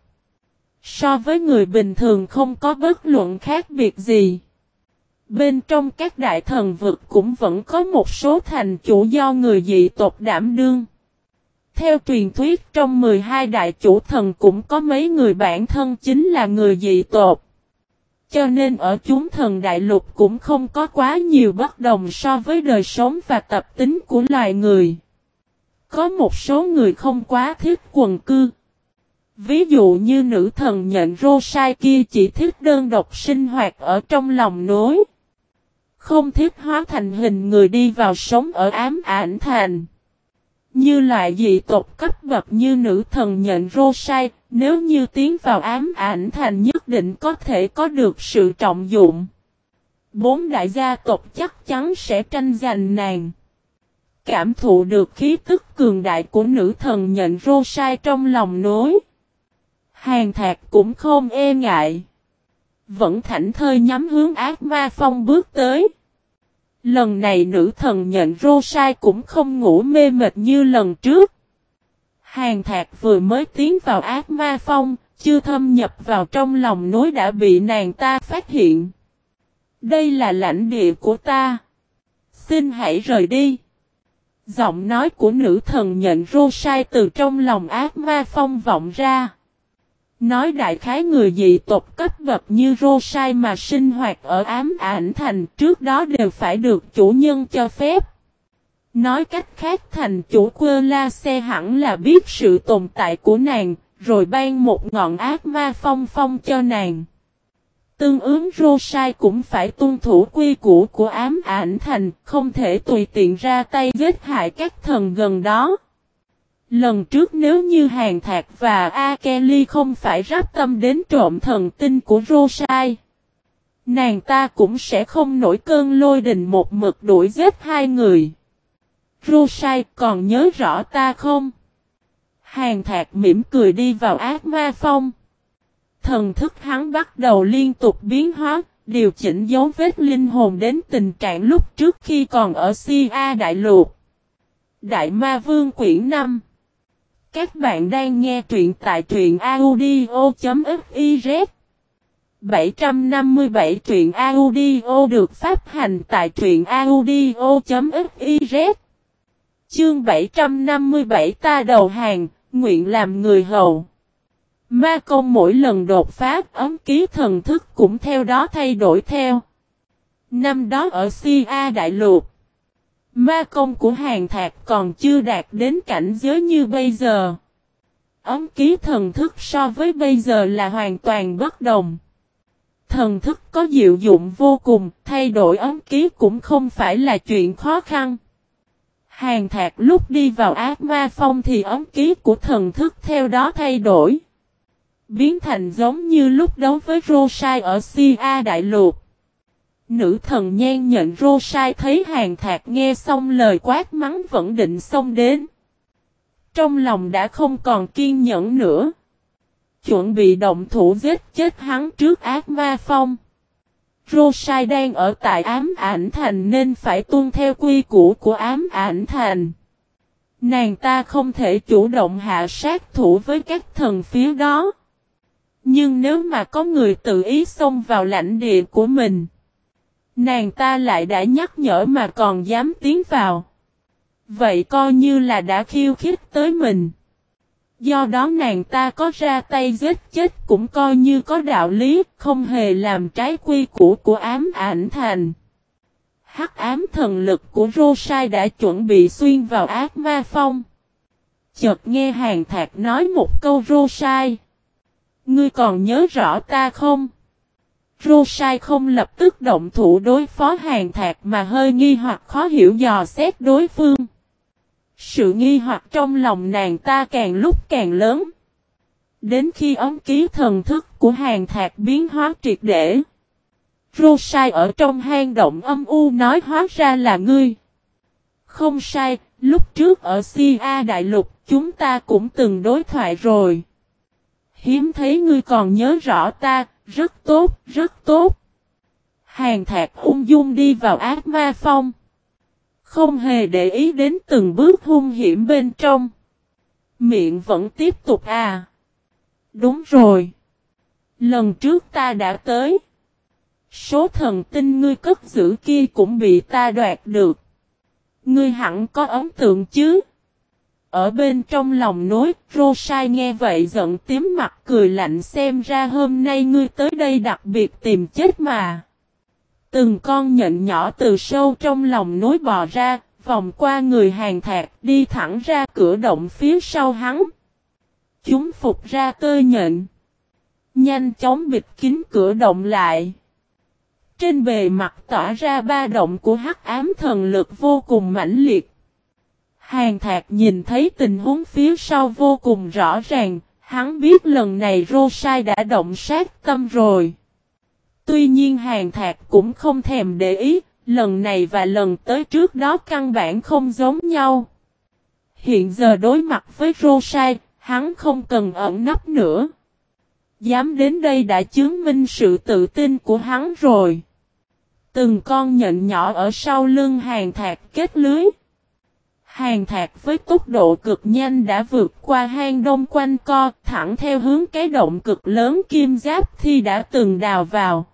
So với người bình thường không có bất luận khác biệt gì. Bên trong các đại thần vực cũng vẫn có một số thành chủ do người dị tộc đảm đương. Theo truyền thuyết trong 12 đại chủ thần cũng có mấy người bản thân chính là người dị tộc. Cho nên ở chúng thần đại lục cũng không có quá nhiều bất đồng so với đời sống và tập tính của loài người. Có một số người không quá thích quần cư. Ví dụ như nữ thần nhận Rosai kia chỉ thích đơn độc sinh hoạt ở trong lòng núi. Không thích hóa thành hình người đi vào sống ở Ám Ảnh Thành. Như loại dị tộc cấp bậc như nữ thần nhận Rosai, nếu như tiến vào Ám Ảnh Thành nhất định có thể có được sự trọng dụng. 4 đại gia tộc chắc chắn sẽ tranh giành nàng. Cảm thụ được khí tức cường đại của nữ thần nhận rô sai trong lòng núi. Hàn Thạc cũng không e ngại. Vẫn thảnh thơi nhắm hướng ác ma phong bước tới. Lần này nữ thần nhận rô sai cũng không ngủ mê mệt như lần trước. Hàn Thạc vừa mới tiến vào ác ma phong, chưa thâm nhập vào trong lòng núi đã bị nàng ta phát hiện. Đây là lãnh địa của ta. Xin hãy rời đi. Giọng nói của nữ thần nhận rô sai từ trong lòng ác ma phong vọng ra. Nói đại khái người dị tộc cấp bậc như rô sai mà sinh hoạt ở ám ảnh thành trước đó đều phải được chủ nhân cho phép. Nói cách khác thành chủ quơ la xe hẳn là biết sự tồn tại của nàng, rồi ban một ngọn ác ma phong phong cho nàng. Tương ứng rô sai cũng phải tuân thủ quy củ của ám ảnh thành, không thể tùy tiện ra tay giết hại các thần gần đó. Lần trước nếu như Hàn Thạc và A Kelly không phải ráp tâm đến trộm thần tinh của rô sai, nàng ta cũng sẽ không nổi cơn lôi đình một mực đuổi giết hai người. Rô sai còn nhớ rõ ta không? Hàn Thạc mỉm cười đi vào ác ma phong. Thần thức hắn bắt đầu liên tục biến hóa, điều chỉnh dấu vết linh hồn đến tình trạng lúc trước khi còn ở Si A Đại Lục. Đại Ma Vương quyển 5. Các bạn đang nghe truyện tại truyện audio.fiz. 757 truyện audio được phát hành tại truyện audio.fiz. Chương 757 ta đầu hàng, nguyện làm người hầu. Ma công mỗi lần đột phá, ấm ký thần thức cũng theo đó thay đổi theo. Năm đó ở Si A Đại Lục, ma công của Hàn Thạc còn chưa đạt đến cảnh giới như bây giờ. Ấm ký thần thức so với bây giờ là hoàn toàn bất đồng. Thần thức có diệu dụng vô cùng, thay đổi ấm ký cũng không phải là chuyện khó khăn. Hàn Thạc lúc đi vào ác ma phong thì ấm ký của thần thức theo đó thay đổi. Biến thành giống như lúc đấu với rô sai ở Si A Đại Lục. Nữ thần nhan nhận rô sai thấy Hàn Thạc nghe xong lời quát mắng vẫn định xông đến. Trong lòng đã không còn kiên nhẫn nữa. Chuẩn bị động thủ giết chết hắn trước ác ma phong. Rô sai đang ở tại ám ảnh thành nên phải tuân theo quy củ của ám ảnh thành. Nàng ta không thể chủ động hạ sát thủ với các thần phía đó. Nhưng nếu mà có người tự ý xông vào lãnh địa của mình, nàng ta lại đã nhắc nhở mà còn dám tiến vào. Vậy coi như là đã khiêu khích tới mình. Do đó nàng ta có ra tay giết chết cũng coi như có đạo lý, không hề làm trái quy củ của ám ảnh thành. Hắc ám thần lực của rô sai đã chuẩn bị xuyên vào ác ma phong. Chợt nghe Hàn Thạc nói một câu rô sai. Ngươi còn nhớ rõ ta không? Rô sai không lập tức động thủ đối phó Hàn Thạc mà hơi nghi hoặc khó hiểu dò xét đối phương. Sự nghi hoặc trong lòng nàng ta càng lúc càng lớn. Đến khi ấm ký thần thức của Hàn Thạc biến hóa triệt để. Rô sai ở trong hang động âm u nói hóa ra là ngươi. Không sai, lúc trước ở Si A Đại Lục chúng ta cũng từng đối thoại rồi. Hiếm thấy ngươi còn nhớ rõ ta, rất tốt, rất tốt. Hàn Thạc ung dung đi vào ác ma phong. Không hề để ý đến từng bước hung hiểm bên trong. Miệng vẫn tiếp tục à. Đúng rồi. Lần trước ta đã tới. Số thần tinh ngươi cất giữ kia cũng bị ta đoạt được. Ngươi hẳn có ấn tượng chứ. Ở bên trong lòng núi, rô sai nghe vậy giận tím mặt cười lạnh xem ra hôm nay ngươi tới đây đặc biệt tìm chết mà. Từng con nhện nhỏ từ sâu trong lòng núi bò ra, vòng qua người Hàn Thạc đi thẳng ra cửa động phía sau hắn. Chúng phục ra tơi nhện. Nhanh chóng bịt kín cửa động lại. Trên bề mặt tỏa ra ba động của hắc ám thần lực vô cùng mãnh liệt. Hàn Thạc nhìn thấy tình huống phía sau vô cùng rõ ràng, hắn biết lần này rô sai đã động sát tâm rồi. Tuy nhiên Hàn Thạc cũng không thèm để ý, lần này và lần tới trước đó căn bản không giống nhau. Hiện giờ đối mặt với Rosai, hắn không cần ẩn nấp nữa. Dám đến đây đã chứng minh sự tự tin của hắn rồi. Từng con nhện nhỏ ở sau lưng Hàn Thạc kết lưới. Hàn Thạc với tốc độ cực nhanh đã vượt qua hang đông quanh co, thẳng theo hướng cái động cực lớn kim giáp thi đã từng đào vào.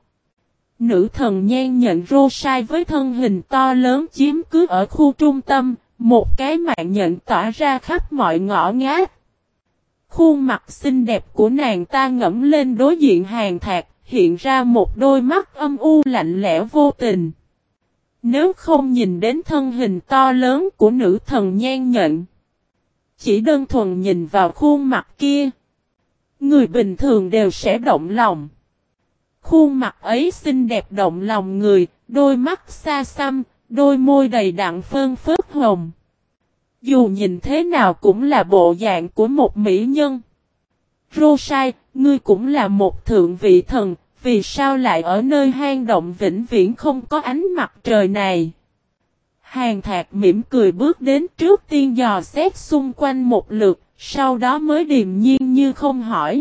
Nữ thần nhan nhận Rosai với thân hình to lớn chiếm cứ ở khu trung tâm, một cái mạng nhện tỏa ra khắp mọi ngõ ngách. Khuôn mặt xinh đẹp của nàng ta ngẩng lên đối diện Hàn Thạc, hiện ra một đôi mắt âm u lạnh lẽo vô tình. Nếu không nhìn đến thân hình to lớn của nữ thần nhan nhện, chỉ đơn thuần nhìn vào khuôn mặt kia, người bình thường đều sẽ động lòng. Khuôn mặt ấy xinh đẹp động lòng người, đôi mắt xa xăm, đôi môi đầy đặn phơn phớt hồng. Dù nhìn thế nào cũng là bộ dạng của một mỹ nhân. Rosai, ngươi cũng là một thượng vị thần, vì sao lại ở nơi hang động vĩnh viễn không có ánh mặt trời này? Hàn Thạc mỉm cười bước đến trước tiên dò xét xung quanh một lượt, sau đó mới điềm nhiên như không hỏi.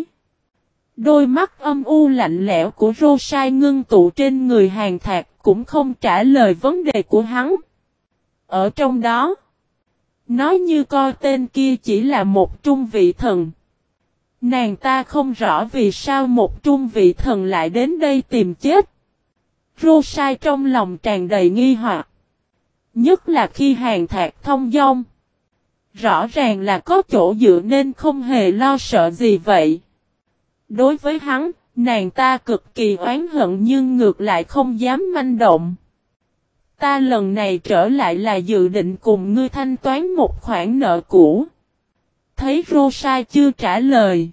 Đôi mắt âm u lạnh lẽo của Rosai ngưng tụ trên người Hàn Thạc cũng không trả lời vấn đề của hắn. Ở trong đó, nói như coi tên kia chỉ là một trung vị thần. Nàng ta không rõ vì sao một trung vị thần lại đến đây tìm chết. Rosai trong lòng tràn đầy nghi hoặc. Nhất là khi Hàn Thạc thông dong. Rõ ràng là có chỗ dựa nên không hề lo sợ gì vậy. Đối với hắn, nàng ta cực kỳ oán hận nhưng ngược lại không dám manh động. Ta lần này trở lại là dự định cùng ngươi thanh toán một khoản nợ cũ. Thấy Rosai chưa trả lời.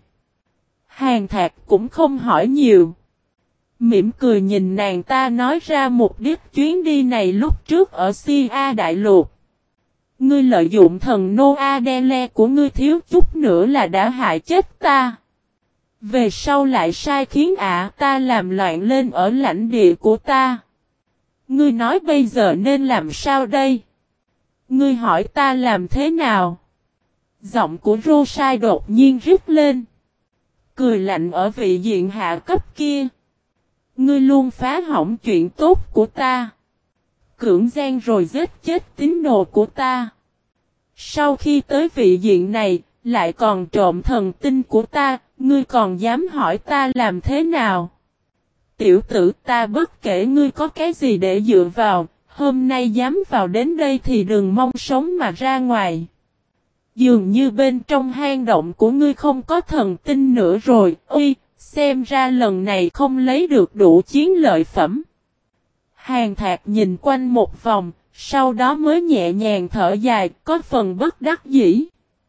Hàn Thạc cũng không hỏi nhiều. Mỉm cười nhìn nàng ta nói ra mục đích chuyến đi này lúc trước ở Sia Đại Lục. Ngươi lợi dụng thần Noadele của ngươi thiếu chút nữa là đã hại chết ta. Về sau lại sai khiến ta làm loạn lên ở lãnh địa của ta. Ngươi nói bây giờ nên làm sao đây? Ngươi hỏi ta làm thế nào? Giọng của Rosai đột nhiên rít lên. Cười lạnh ở vị diện hạ cấp kia. Ngươi luôn phá hỏng chuyện tốt của ta. Cưỡng gian rồi giết chết tín đồ của ta. Sau khi tới vị diện này, lại còn trộm thần tinh của ta, ngươi còn dám hỏi ta làm thế nào? Tiểu tử, ta bất kể ngươi có cái gì để dựa vào, hôm nay dám vào đến đây thì đừng mong sống mà ra ngoài. Dường như bên trong hang động của ngươi không có thần tinh nữa rồi, ôi, xem ra lần này không lấy được đủ chiến lợi phẩm. Hàn Thạc nhìn quanh một vòng, sau đó mới nhẹ nhàng thở dài, có phần bất đắc dĩ.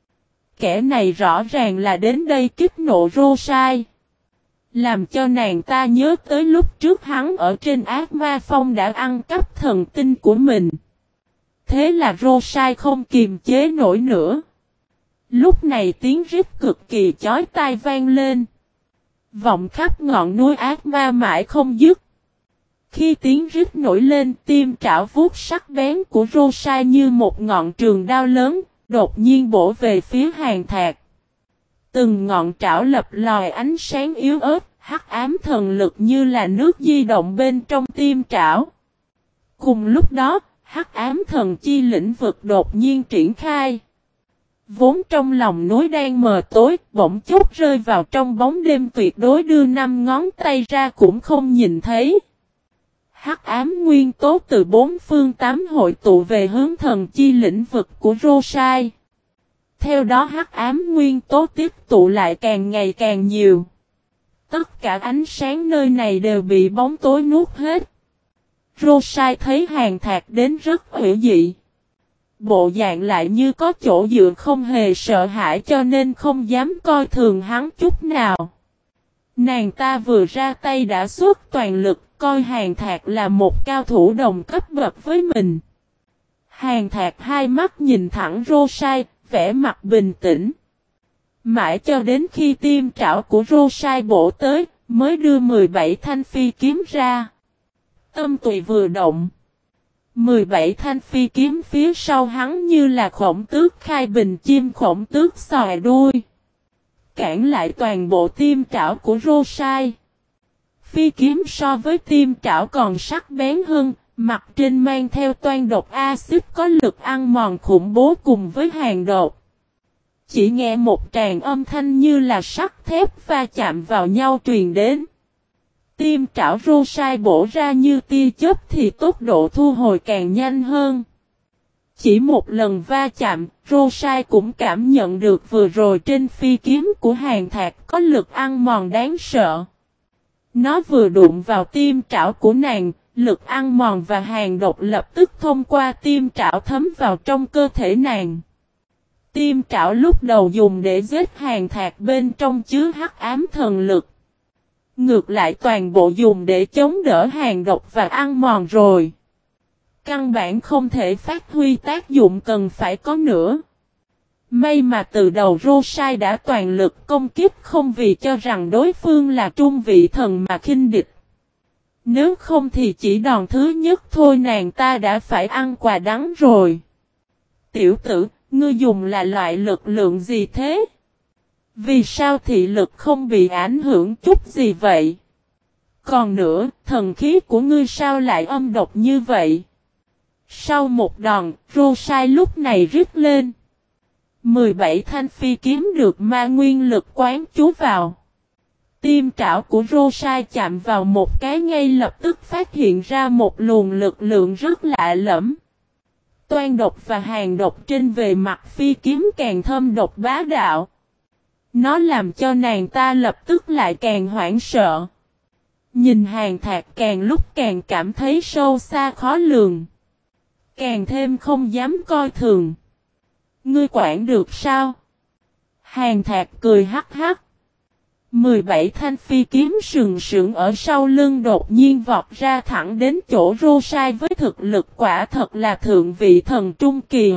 Kẻ này rõ ràng là đến đây kích nộ Rosai. Làm cho nàng ta nhớ tới lúc trước hắn ở trên Ác Ma Phong đã ăn cắp thần tinh của mình. Thế là Rosai không kiềm chế nổi nữa. Lúc này tiếng rít cực kỳ chói tai vang lên. Vọng khắp ngọn núi ác ma mãi không dứt. Khi tiếng rít nổi lên, tim trảo vuốt sắc bén của Rosai như một ngọn trường đao lớn, đột nhiên bổ về phía Hàn Thạc. Từng ngọn trảo lập lòi ánh sáng yếu ớt, hắc ám thần lực như là nước di động bên trong tim trảo. Cùng lúc đó, hắc ám thần chi lĩnh vực đột nhiên triển khai. Vốn trong lòng núi đang mờ tối, bỗng chốc rơi vào trong bóng đêm tuyệt đối đưa 5 ngón tay ra cũng không nhìn thấy. Hắc ám nguyên tố từ 4 phương 8 hội tụ về hướng thần chi lĩnh vực của Rosai. Theo đó hắc ám nguyên tố tiếp tụ lại càng ngày càng nhiều. Tất cả ánh sáng nơi này đều bị bóng tối nuốt hết. Rosai thấy Hàn Thạc đến rất hữu dị. Bộ dạng lại như có chỗ dựa không hề sợ hãi cho nên không dám coi thường hắn chút nào. Nàng ta vừa ra tay đã xuất toàn lực coi Hàn Thạc là một cao thủ đồng cấp bậc với mình. Hàn Thạc hai mắt nhìn thẳng Rosai, vẻ mặt bình tĩnh. Mãi cho đến khi tim trảo của Rosai bổ tới, mới đưa 17 thanh phi kiếm ra. Tâm tùy vừa động. 17 thanh phi kiếm phía sau hắn như là khổng tước khai bình chim khổng tước xòe đuôi. Cản lại toàn bộ tiêm trảo của Rosai. Phi kiếm so với tiêm trảo còn sắc bén hơn, mặt trên mang theo toan độc axit có lực ăn mòn khủng bố cùng với hàn độc. Chỉ nghe một tràng âm thanh như là sắt thép va chạm vào nhau truyền đến. Tiêm trảo Rosai bổ ra như tia chớp thì tốc độ thu hồi càng nhanh hơn. Chỉ một lần va chạm, Rosai cũng cảm nhận được vừa rồi trên phi kiếm của Hàn Thạc có lực ăn mòn đáng sợ. Nó vừa đụng vào tiêm trảo của nàng, lực ăn mòn và hàn độc lập tức thông qua tiêm trảo thấm vào trong cơ thể nàng. Tiêm trảo lúc đầu dùng để giết Hàn Thạc bên trong chứa hắc ám thần lực. Ngược lại toàn bộ dùng để chống đỡ hàn độc và ăn mòn rồi. Căn bản không thể phát huy tác dụng cần phải có nữa. May mà từ đầu Rosai đã toàn lực công kích không vì cho rằng đối phương là trung vị thần mà khinh địch. Nếu không thì chỉ đòn thứ nhất thôi nàng ta đã phải ăn quà đắng rồi. Tiểu tử, ngươi dùng là loại lực lượng gì thế? Vì sao thị lực không bị ảnh hưởng chút gì vậy? Còn nữa, thần khí của ngươi sao lại âm độc như vậy? Sau một đòn, Rosai lúc này rít lên. 17 thanh phi kiếm được ma nguyên lực quán chú vào. Tiêm trảo của Rosai chạm vào một cái ngay lập tức phát hiện ra một luồng lực lượng rất lạ lẫm. Toan độc và hàn độc trên về mặt phi kiếm càng thâm độc bá đạo. Nó làm cho nàng ta lập tức lại càng hoảng sợ. Nhìn Hàn Thạc càng lúc càng cảm thấy sâu xa khó lường. Càng thêm không dám coi thường. Ngươi quản được sao? Hàn Thạc cười hắc hắc. 17 thanh phi kiếm sừng sững ở sau lưng đột nhiên vọt ra thẳng đến chỗ Rosai với thực lực quả thật là thượng vị thần trung kỳ.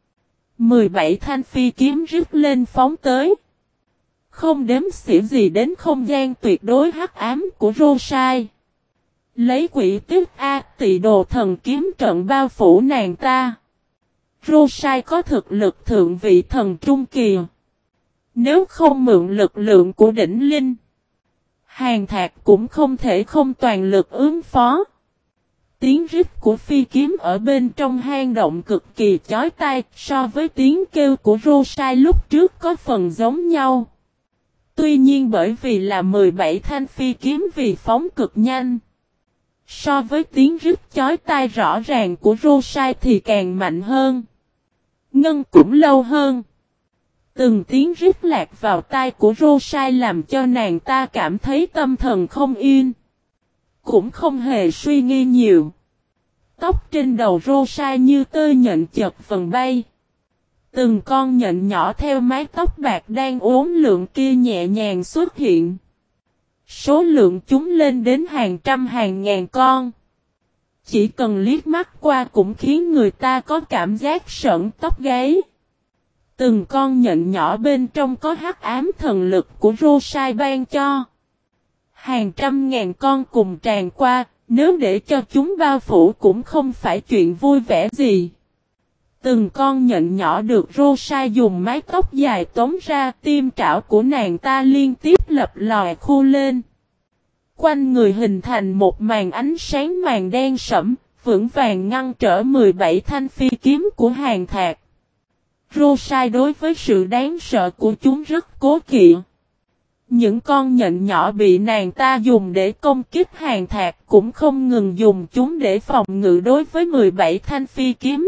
17 thanh phi kiếm rít lên phóng tới. Không đếm xỉa gì đến không gian tuyệt đối hắc ám của Rosai. Lấy quỷ tiếp A tị đồ thần kiếm trận bao phủ nàng ta. Rosai có thực lực thượng vị thần trung kỳ. Nếu không mượn lực lượng của đỉnh linh, Hàn Thạc cũng không thể không toàn lực ứng phó. Tiếng rít của phi kiếm ở bên trong hang động cực kỳ chói tai, so với tiếng kêu của Rosai lúc trước có phần giống nhau. Tuy nhiên bởi vì là 17 thanh phi kiếm vì phóng cực nhanh, so với tiếng rít chói tai rõ ràng của Rosai thì càng mạnh hơn. Ngân cũng lâu hơn. Từng tiếng rít lạc vào tai của Rosai làm cho nàng ta cảm thấy tâm thần không yên. Cũng không hề suy nghĩ nhiều. Tóc trên đầu Rosai như tơ nhện chật phần bay. Từng con nhện nhỏ theo mái tóc bạc đang uốn lượn kia nhẹ nhàng xuất hiện. Số lượng chúng lên đến hàng trăm hàng ngàn con. Chỉ cần liếc mắt qua cũng khiến người ta có cảm giác sởn tóc gáy. Từng con nhện nhỏ bên trong có hắc ám thần lực của Rosai ban cho. Hàng trăm ngàn con cùng tràn qua, nếu để cho chúng bao phủ cũng không phải chuyện vui vẻ gì. Từng con nhện nhỏ được Rosai dùng mái tóc dài tống ra, tiêm trảo của nàng ta liên tiếp lập lòi khu lên. Quanh người hình thành một màn ánh sáng màn đen sẫm, vững vàng ngăn trở 17 thanh phi kiếm của Hàn Thạc. Rosai đối với sự đáng sợ của chúng rất cố kỵ. Những con nhện nhỏ bị nàng ta dùng để công kích Hàn Thạc cũng không ngừng dùng chúng để phòng ngự đối với 17 thanh phi kiếm.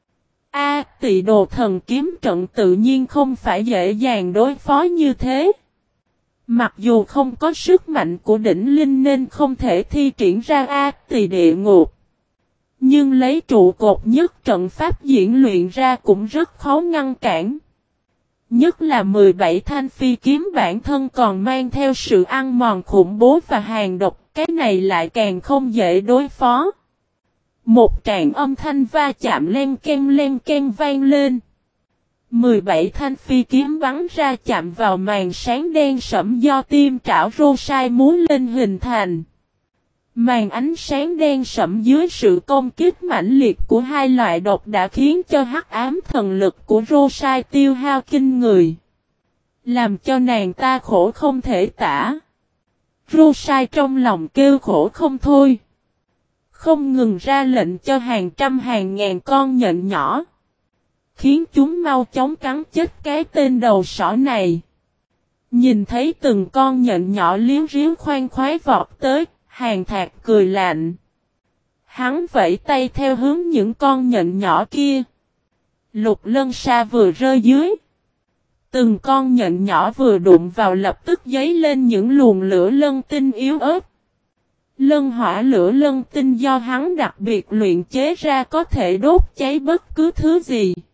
Tị đồ thần kiếm trận tự nhiên không phải dễ dàng đối phó như thế. Mặc dù không có sức mạnh của đỉnh linh nên không thể thi triển ra tị địa ngục. Nhưng lấy trụ cột nhất trận pháp diễn luyện ra cũng rất khó ngăn cản. Nhất là 17 thanh phi kiếm bản thân còn mang theo sự ăn mòn khủng bố và hàn độc, cái này lại càng không dễ đối phó. Một tràng âm thanh va chạm len ken vang lên. 17 thanh phi kiếm bắn ra chạm vào màn sáng đen sẫm do tiêm trảo Rosai múa lên hình thành. Màn ánh sáng đen sẫm dưới sự công kích mãnh liệt của hai loại độc đã khiến cho hắc ám thần lực của Rosai tiêu hao kinh người. Làm cho nàng ta khổ không thể tả. Rosai trong lòng kêu khổ không thôi. Không ngừng ra lệnh cho hàng trăm hàng ngàn con nhện nhỏ. Khiến chúng mau chóng cắn chết cái tên đầu sỏ này. Nhìn thấy từng con nhện nhỏ liếu riếu khoan khoái vọt tới, Hàn Thạc cười lạnh. Hắn vẫy tay theo hướng những con nhện nhỏ kia. Lục lân sa vừa rơi dưới. Từng con nhện nhỏ vừa đụng vào lập tức dấy lên những luồng lửa lân tinh yếu ớt. Lân hỏa lửa lân tinh do hắn đặc biệt luyện chế ra có thể đốt cháy bất cứ thứ gì.